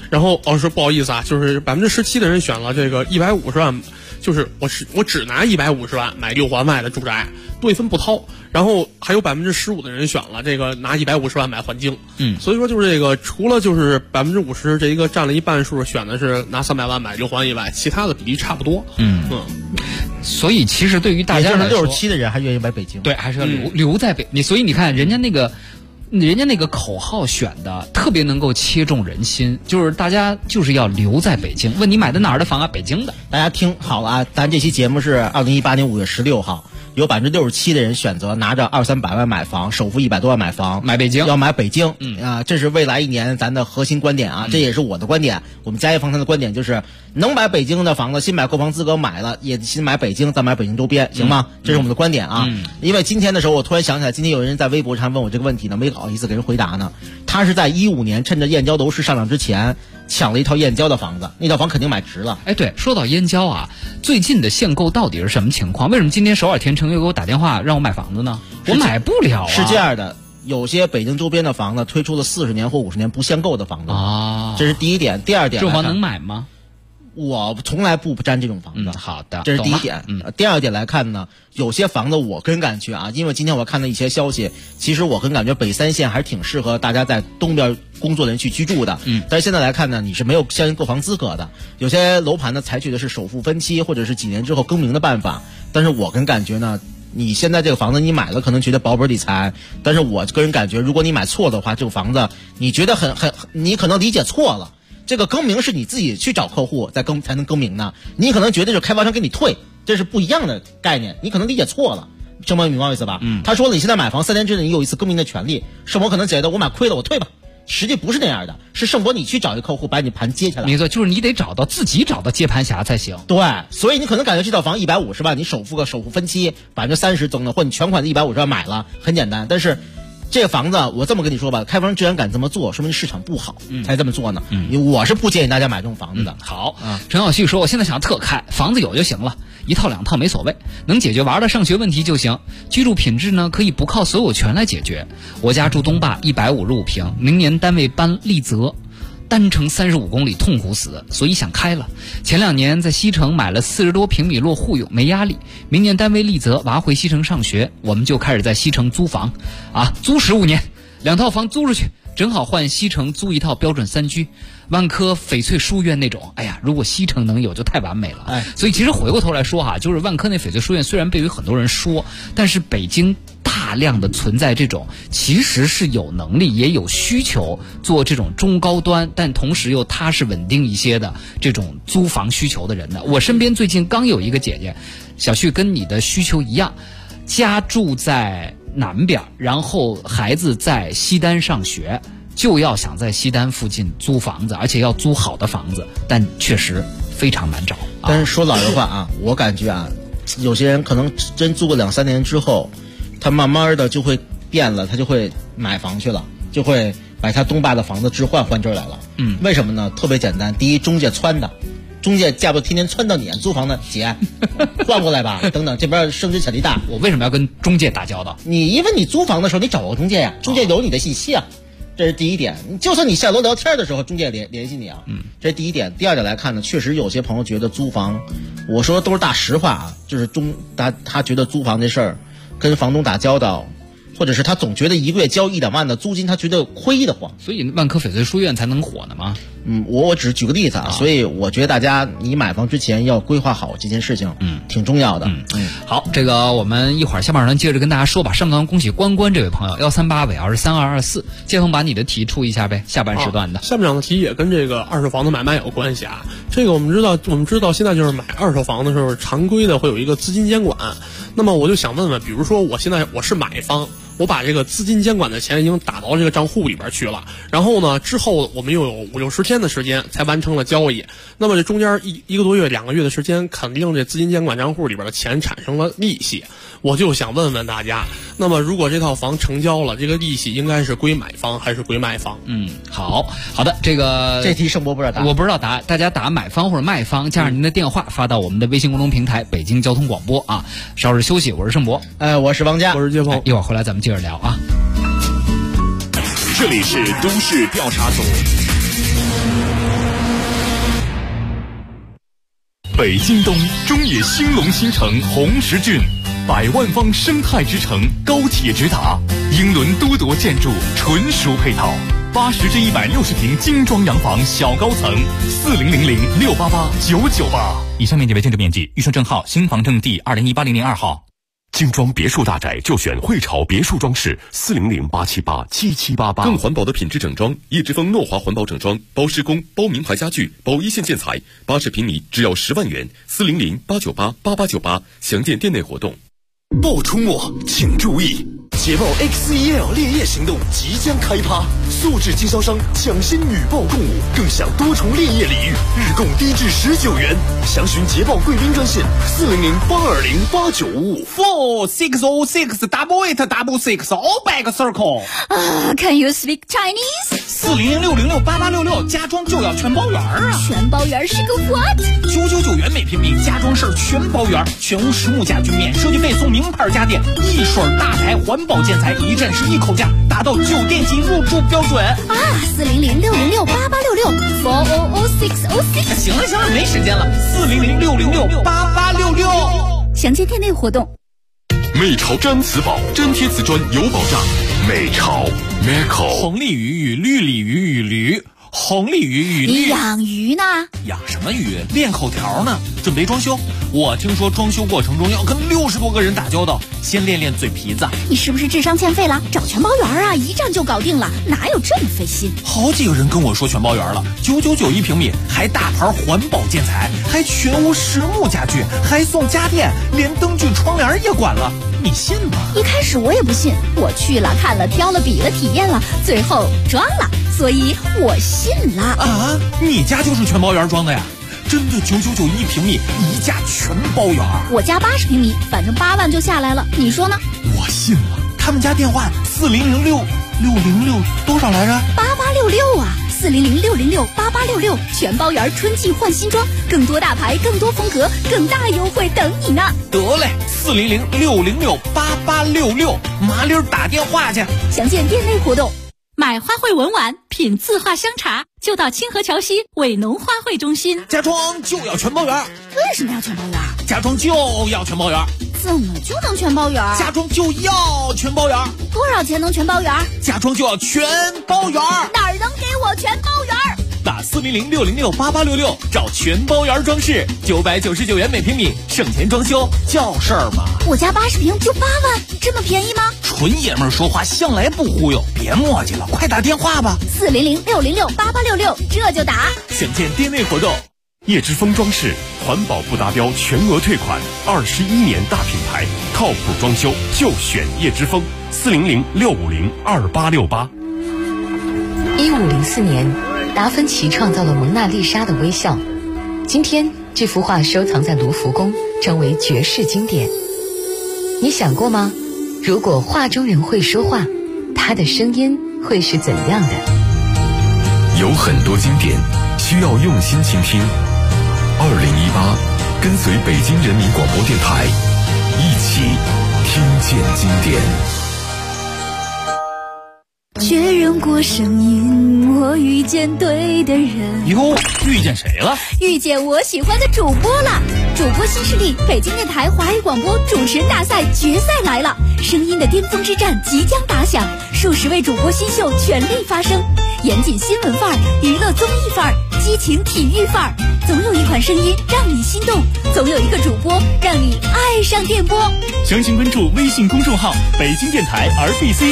然后说不好意思啊，就是17%的人选了这个150万，就是我只拿150万买6环外的住宅，多一分不掏。然后还有15%的人选了这个拿150万买环京。所以说就是这个除了就是50%这一个占了一半数选的是拿300万买6环以外，其他的比例差不多。 所以其实对于大家来说 ，67%的人还愿意买北京， 对，还是要留在你。所以你看人家那个口号选的特别能够切中人心，就是大家就是要留在北京。问你买的哪儿的房啊？北京的。 大家听好了啊，咱这期节目是2018年5月16号。有67%的人选择拿着200-300万买房，首付100多万买房， 买北京， 要买北京。这是未来1年咱的核心观点啊，这也是我的观点。我们家业房产的观点就是，能买北京的房子，新买购房资格买了，也新买北京，再买北京周边，行吗？这是我们的观点啊。因为今天的时候，我突然想起来，今天有人在微博上问我这个问题呢，没好意思给人回答呢。他是在15年趁着燕郊楼市上涨之前，抢了一套燕郊的房子，那套房肯定买值了。 对，说到燕郊啊，最近的限购到底是什么情况？为什么今天首尔天成又给我打电话让我买房子呢？我买不了啊。 是这样的，有些北京周边的房子推出了40年或50年不限购的房子啊，这是第一点。第二点， 这种房能买吗？ 我从来不沾这种房子。 好的， 这是第一点。第二点来看呢，有些房子我个人感觉啊，因为今天我看了一些消息，其实我个人感觉北3线还是挺适合大家在东边工作的人去居住的。但是现在来看呢，你是没有相应购房资格的。有些楼盘呢采取的是首付分期或者是几年之后更名的办法。但是我个人感觉呢，你现在这个房子你买了可能觉得保本理财，但是我个人感觉如果你买错的话，这个房子你觉得你可能理解错了。这个更名是你自己去找客户才能更名呢，你可能觉得是开发商给你退，这是不一样的概念，你可能理解错了。盛博，你明白我意思吧？他说了你现在买房3年之内你有一次更名的权利，盛博可能觉得我买亏了我退吧，实际不是那样的，是盛博你去找一个客户把你盘接下来。 没错，就是你得自己找到接盘侠才行。 对，所以你可能感觉这套房150万，你首付分期30%总的，或你全款的150万买了，很简单。但是这个房子我这么跟你说吧，开发商居然敢这么做，说明市场不好才这么做呢。我是不建议大家买这种房子的。 好，陈小旭说我现在想特开，房子有就行了，1套2套没所谓，能解决娃的上学问题就行。居住品质呢可以不靠所有权来解决。我家住东坝155平，明年单位搬丽泽，单程35公里，痛苦死，所以想开了。前2年在西城买了40多平米落户用，没压力。明年单位丽泽，娃回西城上学，我们就开始在西城租房租15年，2套房租出去，正好换西城租一套标准3居，万科翡翠书院那种。如果西城能有就太完美了。所以其实回过头来说就是万科那翡翠书院虽然被很多人说，但是北京大量的存在这种其实是有能力也有需求做这种中高端，但同时又踏实稳定一些的这种租房需求的人的。我身边最近刚有一个姐姐，小旭跟你的需求一样，家住在南边，然后孩子在西单上学，就要想在西单附近租房子，而且要租好的房子，但确实非常难找。 但是说老实话我感觉有些人可能真租个2-3年之后，他慢慢的就会变了，他就会买房去了，就会把他东坝的房子置换这儿来了。为什么呢？特别简单，第一，中介撺的，中介架不天天撺到你租房的姐换过来吧等等，这边升值潜力大。 我为什么要跟中介打交道？ 因为你租房的时候你找过中介呀，中介有你的信息这是第一点。就算你下楼聊天的时候中介联系你这是第一点。第二点来看呢，确实有些朋友觉得租房，我说的都是大实话就是他觉得租房这事儿跟房东打交道，或者是他总觉得一个月交1-2万的租金他觉得亏得慌， 所以万科翡翠书院才能火呢吗？ 我只举个例子所以我觉得大家你买房之前要规划好这件事情挺重要的。 好，这个我们一会儿下半场接着跟大家说吧。上刚恭喜关这位朋友138尾232224，建峰把你的题出一下呗，下半时段的。 下半场的题也跟这个二手房的买卖有关系这个我们知道现在就是买二手房的时候常规的会有一个资金监管。那么我就想问问，比如说我现在我是买方，我把这个资金监管的钱已经打到这个账户里边去了，然后呢之后我们又有50-60天的时间才完成了交易，那么这中间一个多月2个月的时间，肯定这资金监管账户里边的钱产生了利息。我就想问问大家，那么如果这套房成交了，这个利息应该是归买方还是归卖方？ 好的，这题盛博不知道答案， 我不知道答案，大家打买方或者卖方，加上您的电话发到我们的微信公众平台北京交通广播稍事休息，我是盛博， 我是王佳， 我是杰鹏， 一会儿回来咱们接着聊这里是都市调查组。 北京东中野兴隆新城红石郡，100万方生态之城，高铁直达，英伦多铎建筑纯属配套，80至160平精装洋房小高层，4000688998。 以上面积为建筑面积，预售证号新房证第20180002号。 精装别墅大宅就选汇潮别墅装饰，400-878-7788。 更环保的品质整装，叶之峰诺华环保整装，包施工，包名牌家具，包一线建材，80平米只要10万元，400-898-8898，详见店内活动。 报出没，请注意！捷豹 X1L 烈焰行动即将开趴，素质经销商抢先女报共舞，更享多重烈焰礼遇，日供低至19元。详询捷豹贵宾专线400-820-8955。 460688866 all back circle。 Can you speak Chinese？ 400-606-8866，家装就要全包圆啊！ 全包圆是个 what？999 元每平米，家装事儿全包圆，全屋实木家具免设计费送名牌家电，一水大牌环保建材，一站式一口价，达到酒店级入住标准啊 ！400-606-8866，400-606。 行了，没时间了，400-606-8866， 详见店内活动。 美潮毡瓷宝，粘贴瓷砖有保障。美潮 Meco。 红鲤鱼与绿鲤鱼与驴。红鲤鱼与绿， 你养鱼呢？ 养什么鱼？练口条呢，准备装修。我听说装修过程中要跟60多个人打交道，先练练嘴皮子。 你是不是智商欠费了？找全包圆啊，一站就搞定了，哪有这么费心？ 好几个人跟我说全包圆了，999一平米，还大牌环保建材，还全屋实木家具，还送家电，连灯具窗帘也管了，你信吗？ 一开始我也不信，我去了看了挑了比了体验了，最后装了，所以我信了啊！你家就是全包圆装的呀？真的999一平米，一价全包圆。 我家80平米，反正8万就下来了，你说呢？ 我信了。他们家电话4006606多少来着 ？8866啊，400-606-8866，全包圆，春季换新装，更多大牌，更多风格，更大优惠等你呢。 得嘞，400-606-8866，麻溜打电话去。 详见店内活动。 买花卉文玩，品字画香茶，就到清河桥西伟农花卉中心。 家装就要全包圆。 为什么要全包圆？ 家装就要全包圆。 怎么就能全包圆？ 家装就要全包圆。 多少钱能全包圆？ 家装就要全包圆。 哪儿能给我全包圆？ 打400-606-8866，找全包圆装饰，999元每平米，省钱装修叫事儿吗？ 我家80平就8万，这么便宜吗？ 纯爷们儿说话向来不忽悠，别磨叽了，快打电话吧。 400-606-8866，这就打。 选见店内活动。 叶之峰装饰，环保不达标全额退款，21年大品牌，靠谱装修就选叶之峰。400-650-2868。 1504年，达芬奇创造了蒙娜丽莎的微笑。今天，这幅画收藏在卢浮宫，成为绝世经典。你想过吗？如果画中人会说话，他的声音会是怎样的？ 有很多经典需要用心倾听。2018，跟随北京人民广播电台，一起听见经典。 确认过声音，我遇见对的人。 哟，遇见谁了？ 遇见我喜欢的主播了。主播新势力，北京电台华语广播主持人大赛决赛来了，声音的巅峰之战即将打响，数十位主播新秀全力发声，严谨新闻范儿，娱乐综艺范儿，激情体育范儿，总有一款声音让你心动，总有一个主播让你爱上电波。 详情关注微信公众号北京电台 RBC。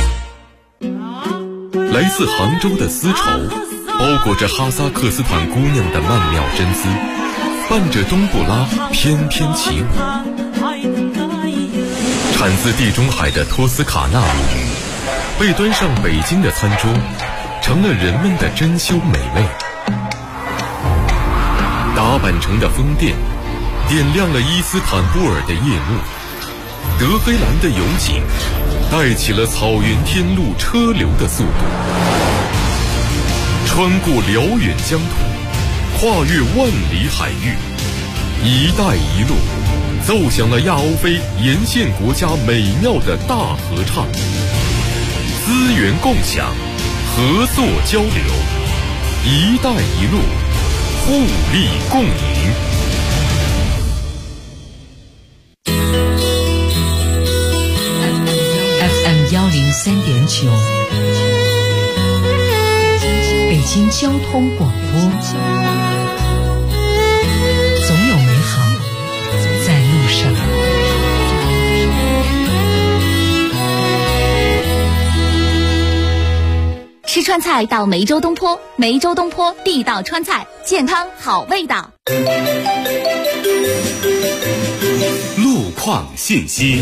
来自杭州的丝绸，包裹着哈萨克斯坦姑娘的曼妙真姿，伴着冬不拉翩翩起舞。产自地中海的托斯卡纳母语，被端上北京的餐桌，成了人们的珍馐美味。达坂城的风电，点亮了伊斯坦布尔的夜幕。德黑兰的油井，带起了草原天路车流的速度。穿过辽远疆土，跨越万里海域，一带一路奏响了亚欧非沿线国家美妙的大合唱。资源共享，合作交流，一带一路互利共赢。 103.9，北京交通广播，总有美好在路上。 吃川菜到梅州东坡，梅州东坡地道川菜，健康好味道。 路况信息。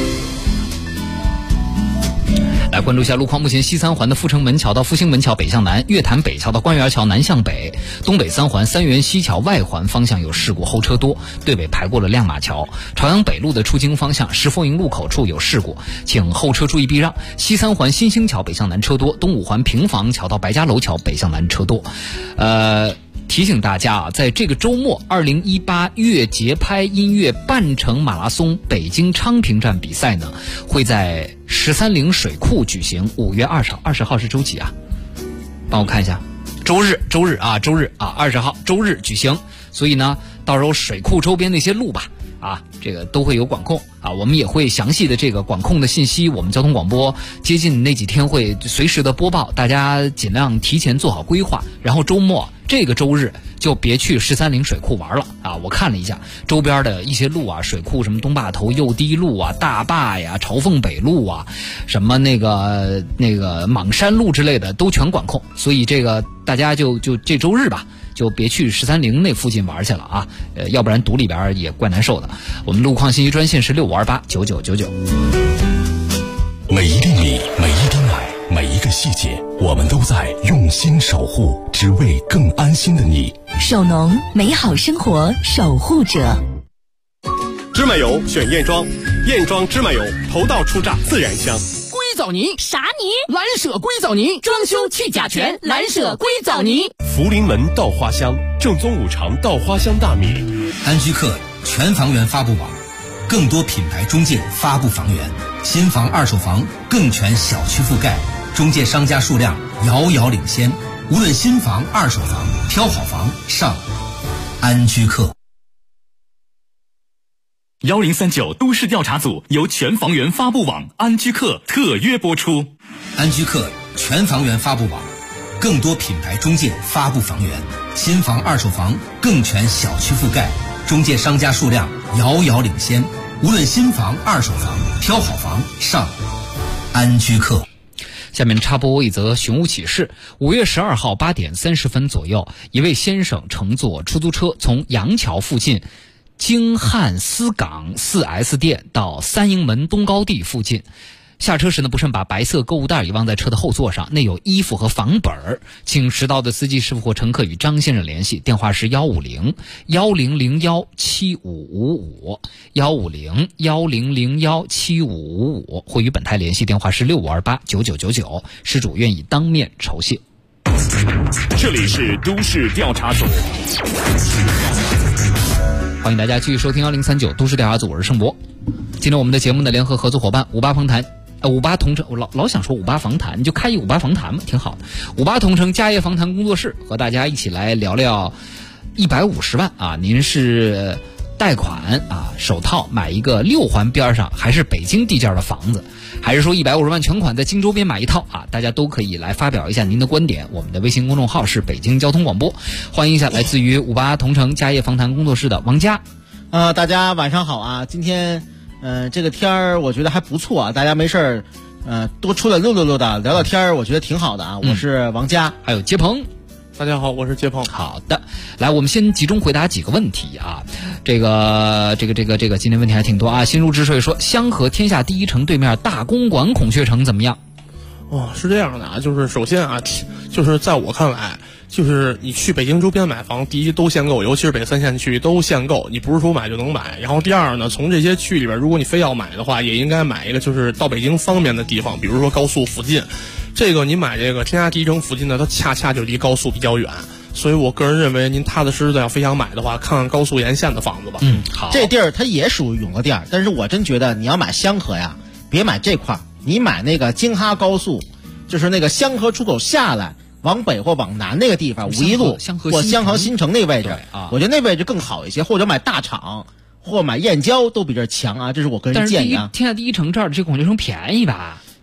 来关注一下路况，目前西三环的阜成门桥到复兴门桥北向南，月坛北桥到官园桥南向北，东北三环三元西桥外环方向有事故，后车多，对北排过了亮马桥。朝阳北路的出京方向石佛营路口处有事故，请后车注意避让。西三环新兴桥北向南车多，东五环平房桥到白家楼桥北向南车多。提醒大家啊，在这个周末，2018越节拍音乐半程马拉松北京昌平站比赛呢，会在130水库举行。5月20号是周几啊？帮我看一下，周日啊，20号周日举行。所以呢，到时候水库周边那些路吧，这个都会有管控啊，我们也会详细的这个管控的信息，我们交通广播接近那几天会随时的播报，大家尽量提前做好规划。然后周末这个周日就别去130水库玩了啊！我看了一下周边的一些路啊，水库什么东坝头右堤路啊、大坝呀、朝凤北路啊，什么那个莽山路之类的都全管控，所以这个大家就这周日吧，就别去130那附近玩去了啊，要不然堵里边也怪难受的。我们路况信息专线是65289999。 每一粒米，每一滴奶，每一个细节，我们都在用心守护，只为更安心的你。 首农，美好生活守护者。 芝麻油选燕庄，燕庄芝麻油头道初榨自然香。 硅藻泥啥泥？ 蓝舍硅藻泥，装修去甲醛，蓝舍硅藻泥。 福临门稻花香，正宗五常稻花香大米。 安居客全房源发布网，更多品牌中介发布房源，新房二手房更全小区覆盖，中介商家数量遥遥领先。无论新房二手房，挑好房上安居客。 1039都市调查组由全房源发布网安居客特约播出。 安居客全房源发布网，更多品牌中介发布房源，新房二手房更全小区覆盖，中介商家数量遥遥领先。无论新房二手房，挑好房上安居客。 下面插播一则寻物启事。5月12号8点30分左右，一位先生乘坐出租车从杨桥附近京汉丝港 4S 店到三营门东高地附近，下车时呢，不慎把白色购物袋遗忘在车的后座上，内有衣服和房本儿，请迟到的司机师傅或乘客与张先生联系，电话是150-1001-7555 150-1001-7555，或与本台联系，电话是65289999，失主愿意当面酬谢。 这里是都市调查组。 欢迎大家继续收听1039都市调查组，我是盛博。今天我们的节目的联合合作伙伴58同城，我老想说58房谈，你就开一58房谈嘛，挺好的。58同城家业房谈工作室和大家一起来聊聊150万啊，您是贷款首套买一个6环边上还是北京地界的房子，还是说150万全款在京周边买一套啊？大家都可以来发表一下您的观点。我们的微信公众号是北京交通广播，欢迎一下来自于58同城家业房谈工作室的王佳。 大家晚上好啊！今天这个天儿我觉得还不错啊，大家没事儿多出来溜达聊聊天儿，我觉得挺好的啊。我是王佳， 还有杰鹏。 大家好，我是杰鹏。 好的，来，我们先集中回答几个问题啊。这个，今天问题还挺多啊。心如止水说，香河天下第一城对面大公馆孔雀城怎么样？ 是这样的啊，就是首先啊，就是在我看来，就是你去北京周边买房，第一都限购，尤其是北3线区都限购，你不是说买就能买。然后第二呢，从这些区里边，如果你非要买的话，也应该买一个就是到北京方便的地方，比如说高速附近。这个你买这个天下第一城附近的，它恰恰就离高速比较远，所以我个人认为您踏踏实实的要非想买的话，看看高速沿线的房子吧。 好，这地儿它也属于永乐店，但是我真觉得你要买香河呀，别买这块，你买那个京哈高速，就是那个香河出口下来往北或往南那个地方，5一路或香河新城那个位置，我觉得那位置更好一些，或者买大厂或买燕郊都比这强啊，这是我个人建议啊。 天下第一城这儿的这孔雀城便宜吧？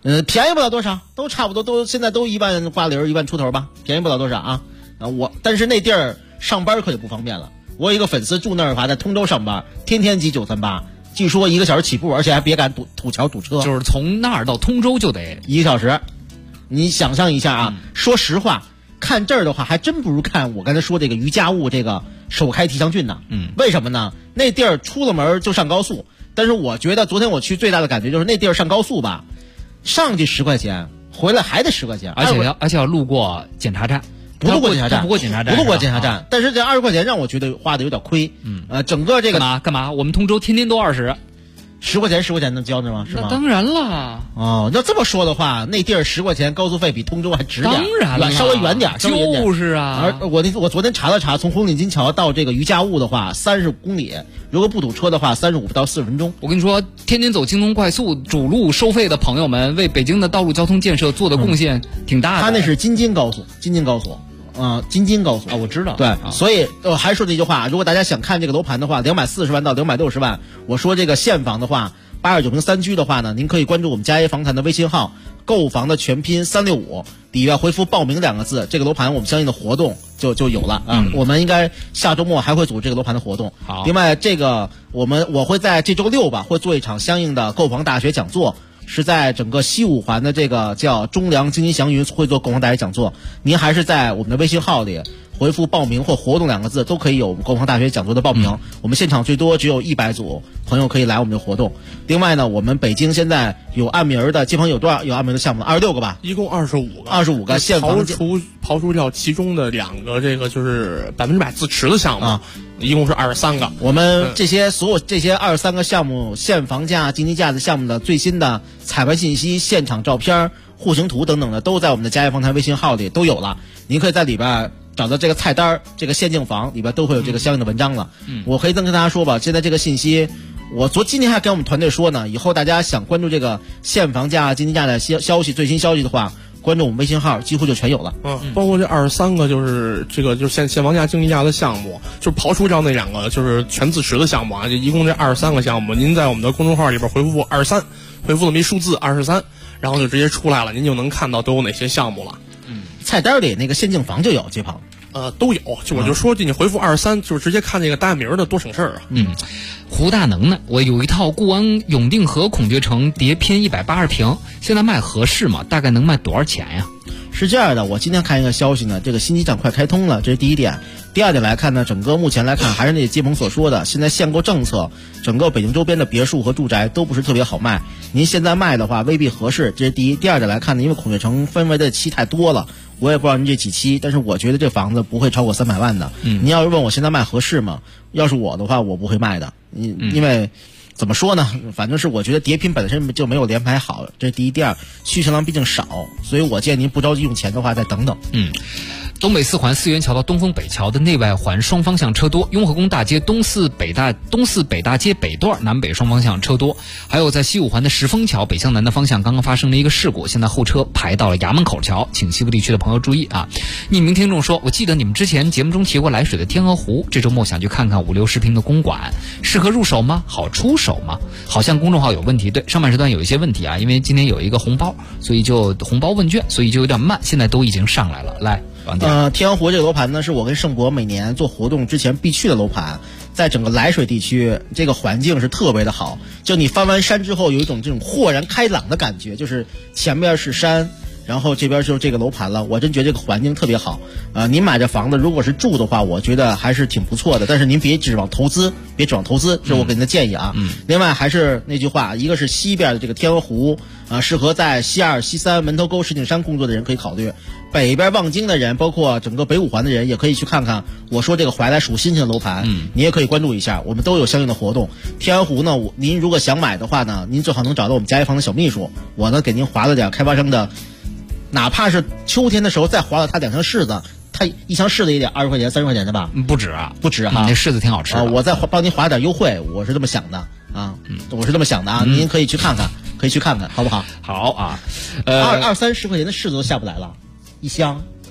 便宜不了多少，都差不多，都现在都1万挂零，1万出头吧，便宜不了多少啊。但是那地儿上班可就不方便了。我有一个粉丝住那儿，在通州上班，天天挤938，据说1个小时起步，而且还别赶土桥堵车。 就是从那儿到通州就得 1个小时。你想象一下啊，说实话，看这儿的话，还真不如看我刚才说这个于家务这个首开吉祥郡呢。为什么呢？那地儿出了门就上高速，但是我觉得昨天我去最大的感觉就是那地儿上高速吧，上去10块钱，回来还得10块钱， 而且要路过检查站。 不路过检查站， 不过检查站， 不路过检查站，但是这20块钱让我觉得花的有点亏。整个这个干嘛？我们通州天天都20。 10块钱能交着吗？是吗？ 那当然了。 哦，要这么说的话，那地儿10块钱高速费比通州还值点。 当然了， 稍微远点， 就是啊。 而我昨天查了查，从红领巾桥到这个于家务的话，30公里，如果不堵车的话，35到40分钟。 我跟你说，天天走京东快速主路收费的朋友们，为北京的道路交通建设做的贡献挺大的。 他那是京津高速。京津高速啊， 我知道。 对，所以还说这句话，如果大家想看这个楼盘的话，240万到260万，我说这个现房的话，89平3居的话呢，您可以关注我们嘉业房产的微信号，购房的全拼365，底下回复报名2个字，这个楼盘我们相应的活动就有了啊。我们应该下周末还会组这个楼盘的活动。 好， 另外这个我会在这周6吧，会做一场相应的购房大学讲座。是在整个西五环的这个叫中粮经济祥云会做购房大学讲座，您还是在我们的微信号里回复报名或活动2个字，都可以有我们购房大学讲座的报名。我们现场最多只有100组朋友可以来我们的活动。另外呢，我们北京现在有按名的街坊有多少有按名的项目？26个吧， 一共25个 ，25个现房刨除掉其中的2个这个就是100%自持的项目。一共是23个。 我们所有这些23个项目现房价、经济价的项目的最新的彩排信息、现场照片、户型图等等的，都在我们的嘉业房产微信号里都有了。您可以在里边找到这个菜单，这个限定房里边都会有这个相应的文章了。我可以跟大家说吧，现在这个信息，今天还跟我们团队说呢，以后大家想关注这个现房价、经济价的消息、最新消息的话，关注我们微信号，几乎就全有了。 包括这23个就是现房价、经济价的项目，就是刨除掉那2个就是全自持的项目啊，就一共这23个项目，您在我们的公众号里边回复23，回复了一数字23，然后就直接出来了，您就能看到都有哪些项目了。 菜单里那个限定房就有，街坊都有。我就说你回复23，就是直接看这个大名的，多省事儿啊。 胡大能呢？我有一套固安永定河孔雀城叠片180平，现在卖合适吗？大概能卖多少钱呀？ 是这样的，我今天看一个消息呢，这个新机场快开通了，这是第一点。第二点来看呢，整个目前来看还是那街朋所说的，现在限购政策，整个北京周边的别墅和住宅都不是特别好卖。您现在卖的话未必合适，这是第一。第二点来看呢，因为孔雀城分为的期太多了，我也不知道您这几期，但是我觉得这房子不会超过300万的。您要是问我现在卖合适吗？要是我的话，我不会卖的。因为怎么说呢，反正是我觉得叠拼本身就没有联排好，这是第一。第二，续航量毕竟少，所以我建议您不着急用钱的话再等等。 东北4环4元桥到东风北桥的内外环双方向车多，雍和宫大街东四北大街北段南北双方向车多，还有在西五环的石峰桥北向南的方向刚刚发生了一个事故，现在后车排到了衙门口桥，请西部地区的朋友注意啊。匿名听众说，我记得你们之前节目中提过来水的天鹅湖，这周末想去看看5、60平的公馆，适合入手吗？好出手吗？好像公众号有问题，对，上半时段有一些问题啊，因为今天有一个红包，所以就红包问卷，所以就有点慢，现在都已经上来了。来， 天鹅湖这个楼盘呢，是我跟盛博每年做活动之前必去的楼盘，在整个涞水地区，这个环境是特别的好，就你翻完山之后有一种这种豁然开朗的感觉，就是前面是山，然后这边就是这个楼盘了，我真觉得这个环境特别好。您买这房子如果是住的话，我觉得还是挺不错的，但是您别指望投资，这是我给您的建议啊。另外还是那句话，一个是西边的这个天鹅湖适合在西2、西3、门头沟、石景山工作的人可以考虑，北边望京的人，包括整个北五环的人也可以去看看我说这个怀来属新鲜的楼盘，你也可以关注一下，我们都有相应的活动。天鹅湖呢，您如果想买的话呢，您最好能找到我们嘉业房的小秘书，我呢给您划了点开发商的，哪怕是秋天的时候再划了他2箱柿子，他一箱柿子也得20块钱、30块钱的吧？ 不止啊， 不止哈。 那柿子挺好吃的， 我再帮您划点优惠，我是这么想的啊，我是这么想的啊，您可以去看看，好不好？ 好啊， 20-30块钱的柿子都下不来了，一箱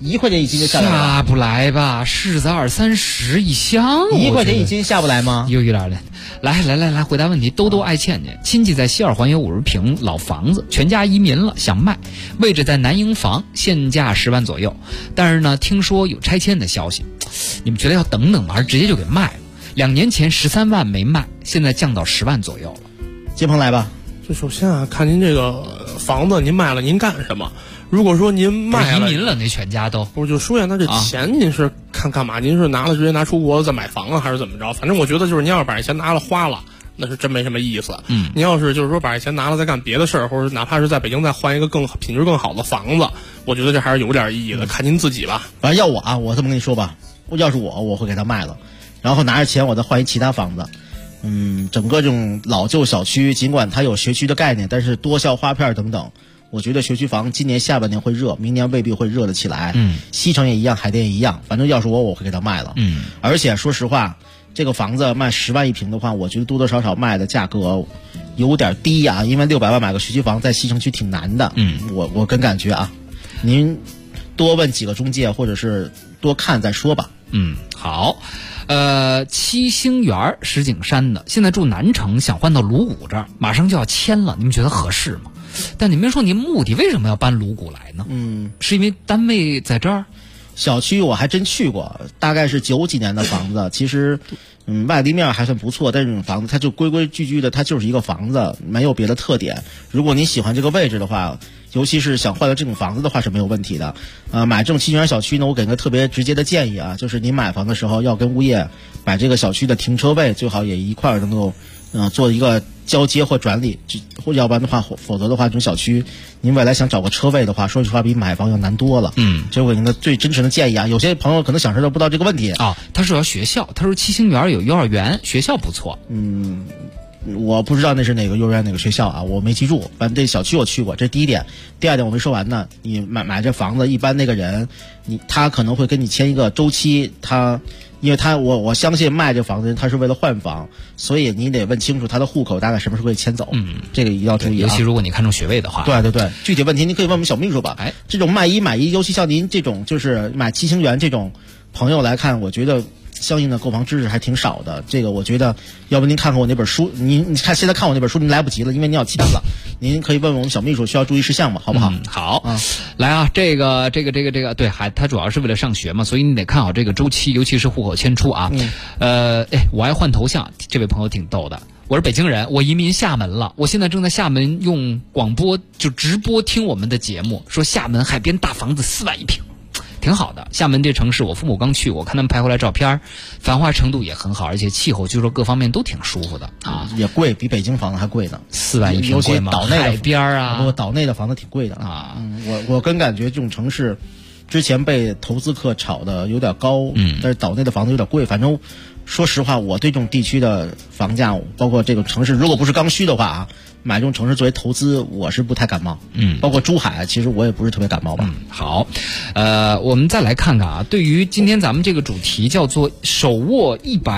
1块钱一斤就下不来吧？柿子20-30一箱 ，1块钱一斤下不来吗？ 有点儿来，回答问题。兜兜爱倩去，亲戚在西二环有50平老房子，全家移民了，想卖，位置在南营房，现价10万左右。但是呢，听说有拆迁的消息，你们觉得要等等吗？还是直接就给卖了？2年前13万没卖，现在降到10万左右了。 金鹏来吧。 就首先啊，看您这个房子您卖了您干什么？如果说您卖了移民了，那全家都不是就说呀？那这钱您是看干嘛？您是直接拿出国再买房啊，还是怎么着？反正我觉得就是您要是把这钱拿了花了，那是真没什么意思。您要是就是说把这钱拿了再干别的事儿，或者哪怕是在北京再换一个品质更好的房子，我觉得这还是有点意义的。看您自己吧。 反正要我啊，我这么跟你说吧，要是我会给他卖了，然后拿着钱我再换一其他房子。整个这种老旧小区，尽管它有学区的概念，但是多效花片等等。我觉得学区房今年下半年会热，明年未必会热得起来。西城也一样，海淀也一样，反正要是我会给他卖了。而且说实话，这个房子卖10万一平的话，我觉得多多少少卖的价格有点低啊，因为600万买个学区房在西城区挺难的。我跟感觉啊，您多问几个中介，或者是多看再说吧。 好。七星园石景山的，现在住南城，想换到鲁谷这儿，马上就要迁了，你们觉得合适吗？但你们说您目的为什么要搬鲁谷来呢？是因为单位在这儿？ 小区我还真去过，大概是90几年的房子，其实外立面还算不错，但是这种房子它就规规矩矩的，它就是一个房子，没有别的特点。如果你喜欢这个位置的话，尤其是想换到这种房子的话是没有问题的。买这种七星园小区呢，我给个特别直接的建议啊，就是您买房的时候要跟物业把这个小区的停车位最好也一块能够做一个交接或转理，或要不然的话，否则的话，这种小区您未来想找个车位的话，说实话比买房要难多了。这是我给您的最真诚的建议啊。有些朋友可能想知道不到这个问题啊。他说要学校，他说七星园有幼儿园，学校不错。 我不知道那是哪个幼儿园哪个学校啊，我没记住。反正这小区我去过，这是第一点。第二点我没说完呢，你买这房子，一般那个人他可能会跟你签一个周期，因为我相信卖这房子人他是为了换房，所以你得问清楚他的户口大概什么时候会迁走。这个一定要注意啊。 尤其如果你看中学位的话。 对，具体问题你可以问我们小秘书吧。这种买一，尤其像您这种就是买七星园这种朋友来看，我觉得相应的购房知识还挺少的。这个我觉得，要不您看看我那本书，你看现在看我那本书您来不及了，因为您要签了。您可以问问我们小秘书需要注意事项吗？好不好？ 好，来啊，这个，对，他主要是为了上学嘛，所以你得看好这个周期，尤其是户口迁出啊。我爱换头像，这位朋友挺逗的。我是北京人，我移民厦门了，我现在正在厦门用广播就直播听我们的节目，说厦门海边大房子4万一平。挺好的，厦门这城市我父母刚去过，看他们拍回来照片，繁华程度也很好，而且气候据说各方面都挺舒服的啊。 也贵，比北京房子还贵呢 ，4万一平贵吗？ 岛内海边啊， 岛内的房子挺贵的啊。我跟感觉这种城市之前被投资客炒的有点高，但是岛内的房子有点贵。反正说实话，我对这种地区的房价，包括这个城市，如果不是刚需的话啊，买这种城市作为投资，我是不太感冒。包括珠海，其实我也不是特别感冒吧。 好，我们再来看看啊，对于今天咱们这个主题叫做手握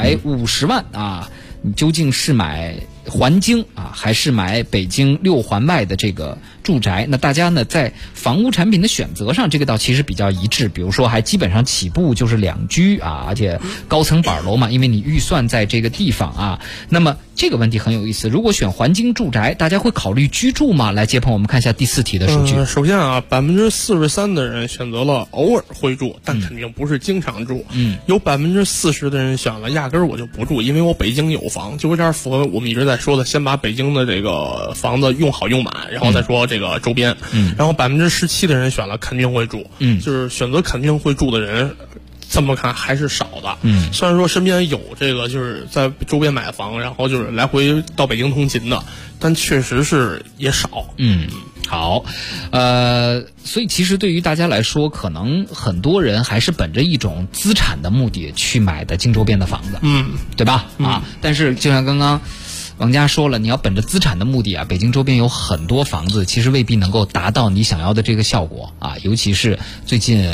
150万啊，你究竟是买环京啊，还是买北京6环外的这个住宅？那大家呢在房屋产品的选择上，这个倒其实比较一致。比如说，还基本上起步就是2居啊，而且高层板楼嘛，因为你预算在这个地方啊。那么这个问题很有意思，如果选环京住宅，大家会考虑居住吗？来，接鹏，我们看一下第4题的数据。 首先啊，43%的人选择了偶尔会住，但肯定不是经常住。有40%的人选了压根儿我就不住，因为我北京有房，就有点符合我们一直在说的，先把北京的这个房子用好用满，然后再说这个周边。然后17%的人选了肯定会住，就是选择肯定会住的人，这么看还是少的。虽然说身边有这个就是在周边买房，然后就是来回到北京通勤的，但确实是也少。 好，所以其实对于大家来说，可能很多人还是本着一种资产的目的去买的京周边的房子，对吧？但是就像刚刚王佳说了，你要本着资产的目的啊，北京周边有很多房子其实未必能够达到你想要的这个效果啊，尤其是最近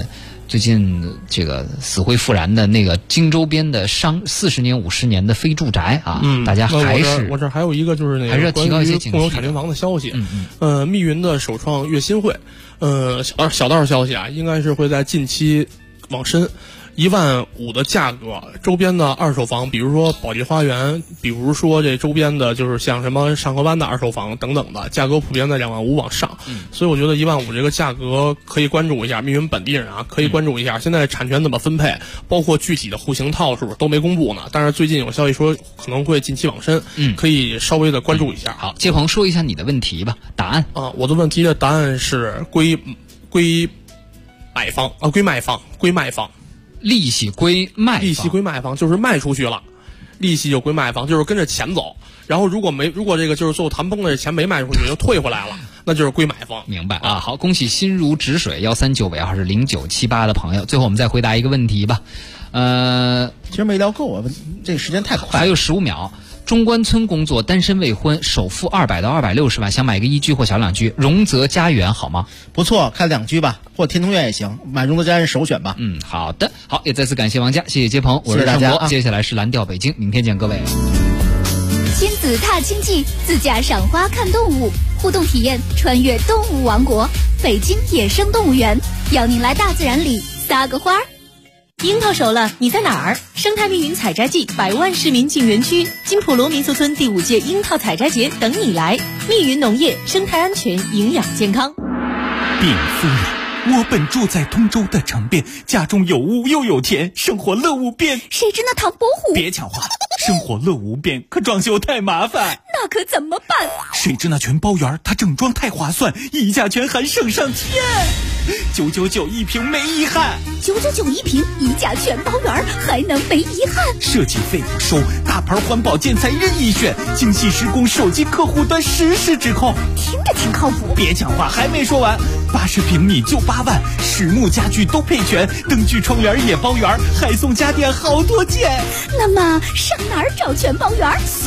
最近这个死灰复燃的那个荆州边的40年50年的非住宅啊，大家还是我这还有一个就是那个还是要提高一些警惕。 共有产权房的消息，密云的首创月薪会，小道消息啊，应该是会在近期往申。15000的价格，周边的二手房，比如说保利花园，比如说这周边的就是像什么上河湾的二手房等等的，价格普遍在25000往上。所以我觉得15000这个价格可以关注一下，密云本地人啊可以关注一下。现在产权怎么分配，包括具体的户型套数都没公布呢，但是最近有消息说可能会近期往申，可以稍微的关注一下。 好，接鹏说一下你的问题吧，答案啊，我的问题的答案是归买方啊，归卖方。 利息归卖方就是卖出去了，利息就归卖方，就是跟着钱走。然后如果这个就是最后谈崩了，钱没卖出去就退回来了，那就是归买方。 明白啊？好，恭喜心如止水139尾号是0978的朋友。最后我们再回答一个问题吧。 其实没聊够啊，这个时间太快， 还有15秒。中关村工作，单身未婚，首付200到260万，想买个1居或小2居，荣泽家园好吗？ 不错，看2居吧，或天通苑也行，买荣泽家园首选吧。 好的，好，也再次感谢王佳，谢谢接鹏，我是盛博，接下来是蓝调北京，明天见各位。 亲子踏青记，自驾赏花看动物，互动体验穿越动物王国，北京野生动物园，邀您来大自然里撒个花。 樱桃熟了，你在哪儿？生态密云采摘季，100万市民进园区，金普罗民宿村第5届樱桃采摘节等你来。密云农业，生态安全，营养健康。 禀夫人，我本住在通州的城边，家中有屋又有田，生活乐无边。 谁知那唐伯虎？ 别抢话，生活乐无边，可装修太麻烦。 那可怎么办？ 谁知那全包园，它整装太划算，溢价全含省上天。999一平没遗憾 ，999一平，溢价全包圆，还能没遗憾？ 设计费不收，大牌环保建材任意选，精细施工，手机客户端实时指控， 听着挺靠谱。 别抢话，还没说完，80平米就8万，实木家具都配全，灯具窗帘也包圆，还送家电好多件。 那么上哪儿找全包圆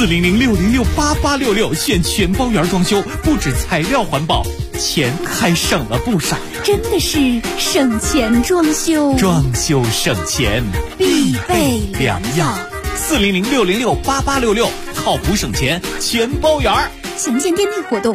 ？40060688866选全包圆装修，不止材料环保，钱还省了不少。 真的是省钱装修， 装修省钱必备良药。 40060688866，靠谱省钱全包圆。 详见店内活动。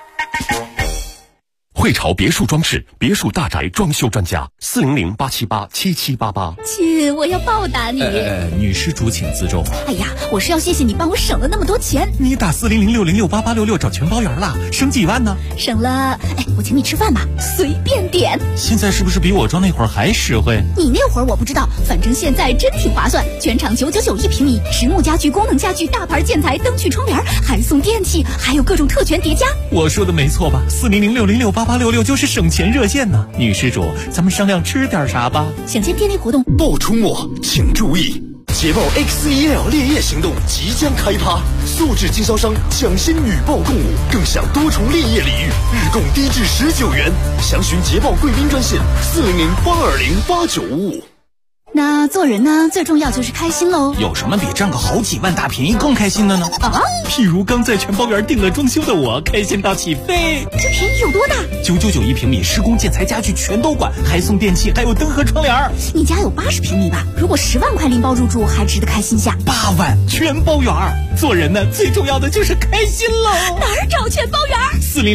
汇潮别墅装饰，别墅大宅装修专家，400-878-7788。 亲，我要报答你。 女施主请自重。 哎呀，我是要谢谢你帮我省了那么多钱。 你打40060688866找全包圆了，省几万呢？ 省了，我请你吃饭吧，随便点。 现在是不是比我装那会儿还实惠？ 你那会儿我不知道，反正现在真挺划算，全场999一平米，实木家具、功能家具、大牌建材、灯具、窗帘，还送电器，还有各种特权叠加。 我说的没错吧？40060688866就是省钱热线呢。女施主，咱们商量吃点啥吧。 详见店内活动。 报出没，请注意！捷豹 X1L 烈焰行动即将开趴，素质经销商抢先女报共舞，更享多重烈焰礼遇，日供低至19元。详询捷豹贵宾专线400-820-8955。 那做人呢，最重要就是开心喽。 有什么比占个好几万大便宜更开心的呢？譬如刚在全包园订了装修的我，开心到起飞。 这便宜有多大 ？999一平米，施工建材家具全都管，还送电器，还有灯和窗帘。 你家有80平米吧？如果10万块拎包入住，还值得开心下。 8万全包圆。做人呢，最重要的就是开心喽。 哪儿找全包圆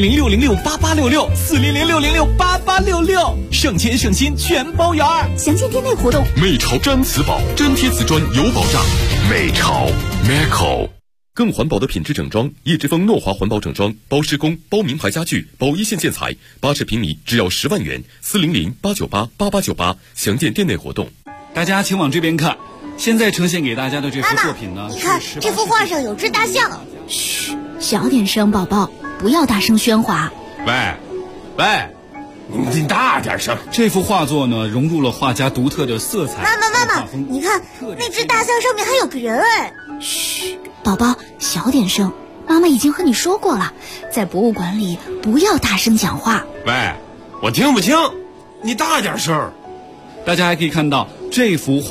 ？400-606-8866，400-606-8866，省钱省心全包圆。 详见店内活动。 美潮粘瓷宝，粘贴瓷砖有保障。美潮 Meco， 更环保的品质整装，叶之峰诺华环保整装，包施工，包名牌家具，包一线建材，80平米只要10万元。400-898-8898，详见店内活动。 大家请往这边看，现在呈现给大家的这幅作品呢， 你看这幅画上有只大象。 嘘，小点声，宝宝，不要大声喧哗。 喂， 你大点声。 这幅画作呢，融入了画家独特的色彩。 妈妈，你看那只大象上面还有个人哎。 嘘，宝宝，小点声。妈妈已经和你说过了，在博物馆里不要大声讲话。 喂，我听不清，你大点声。 大家还可以看到这幅画。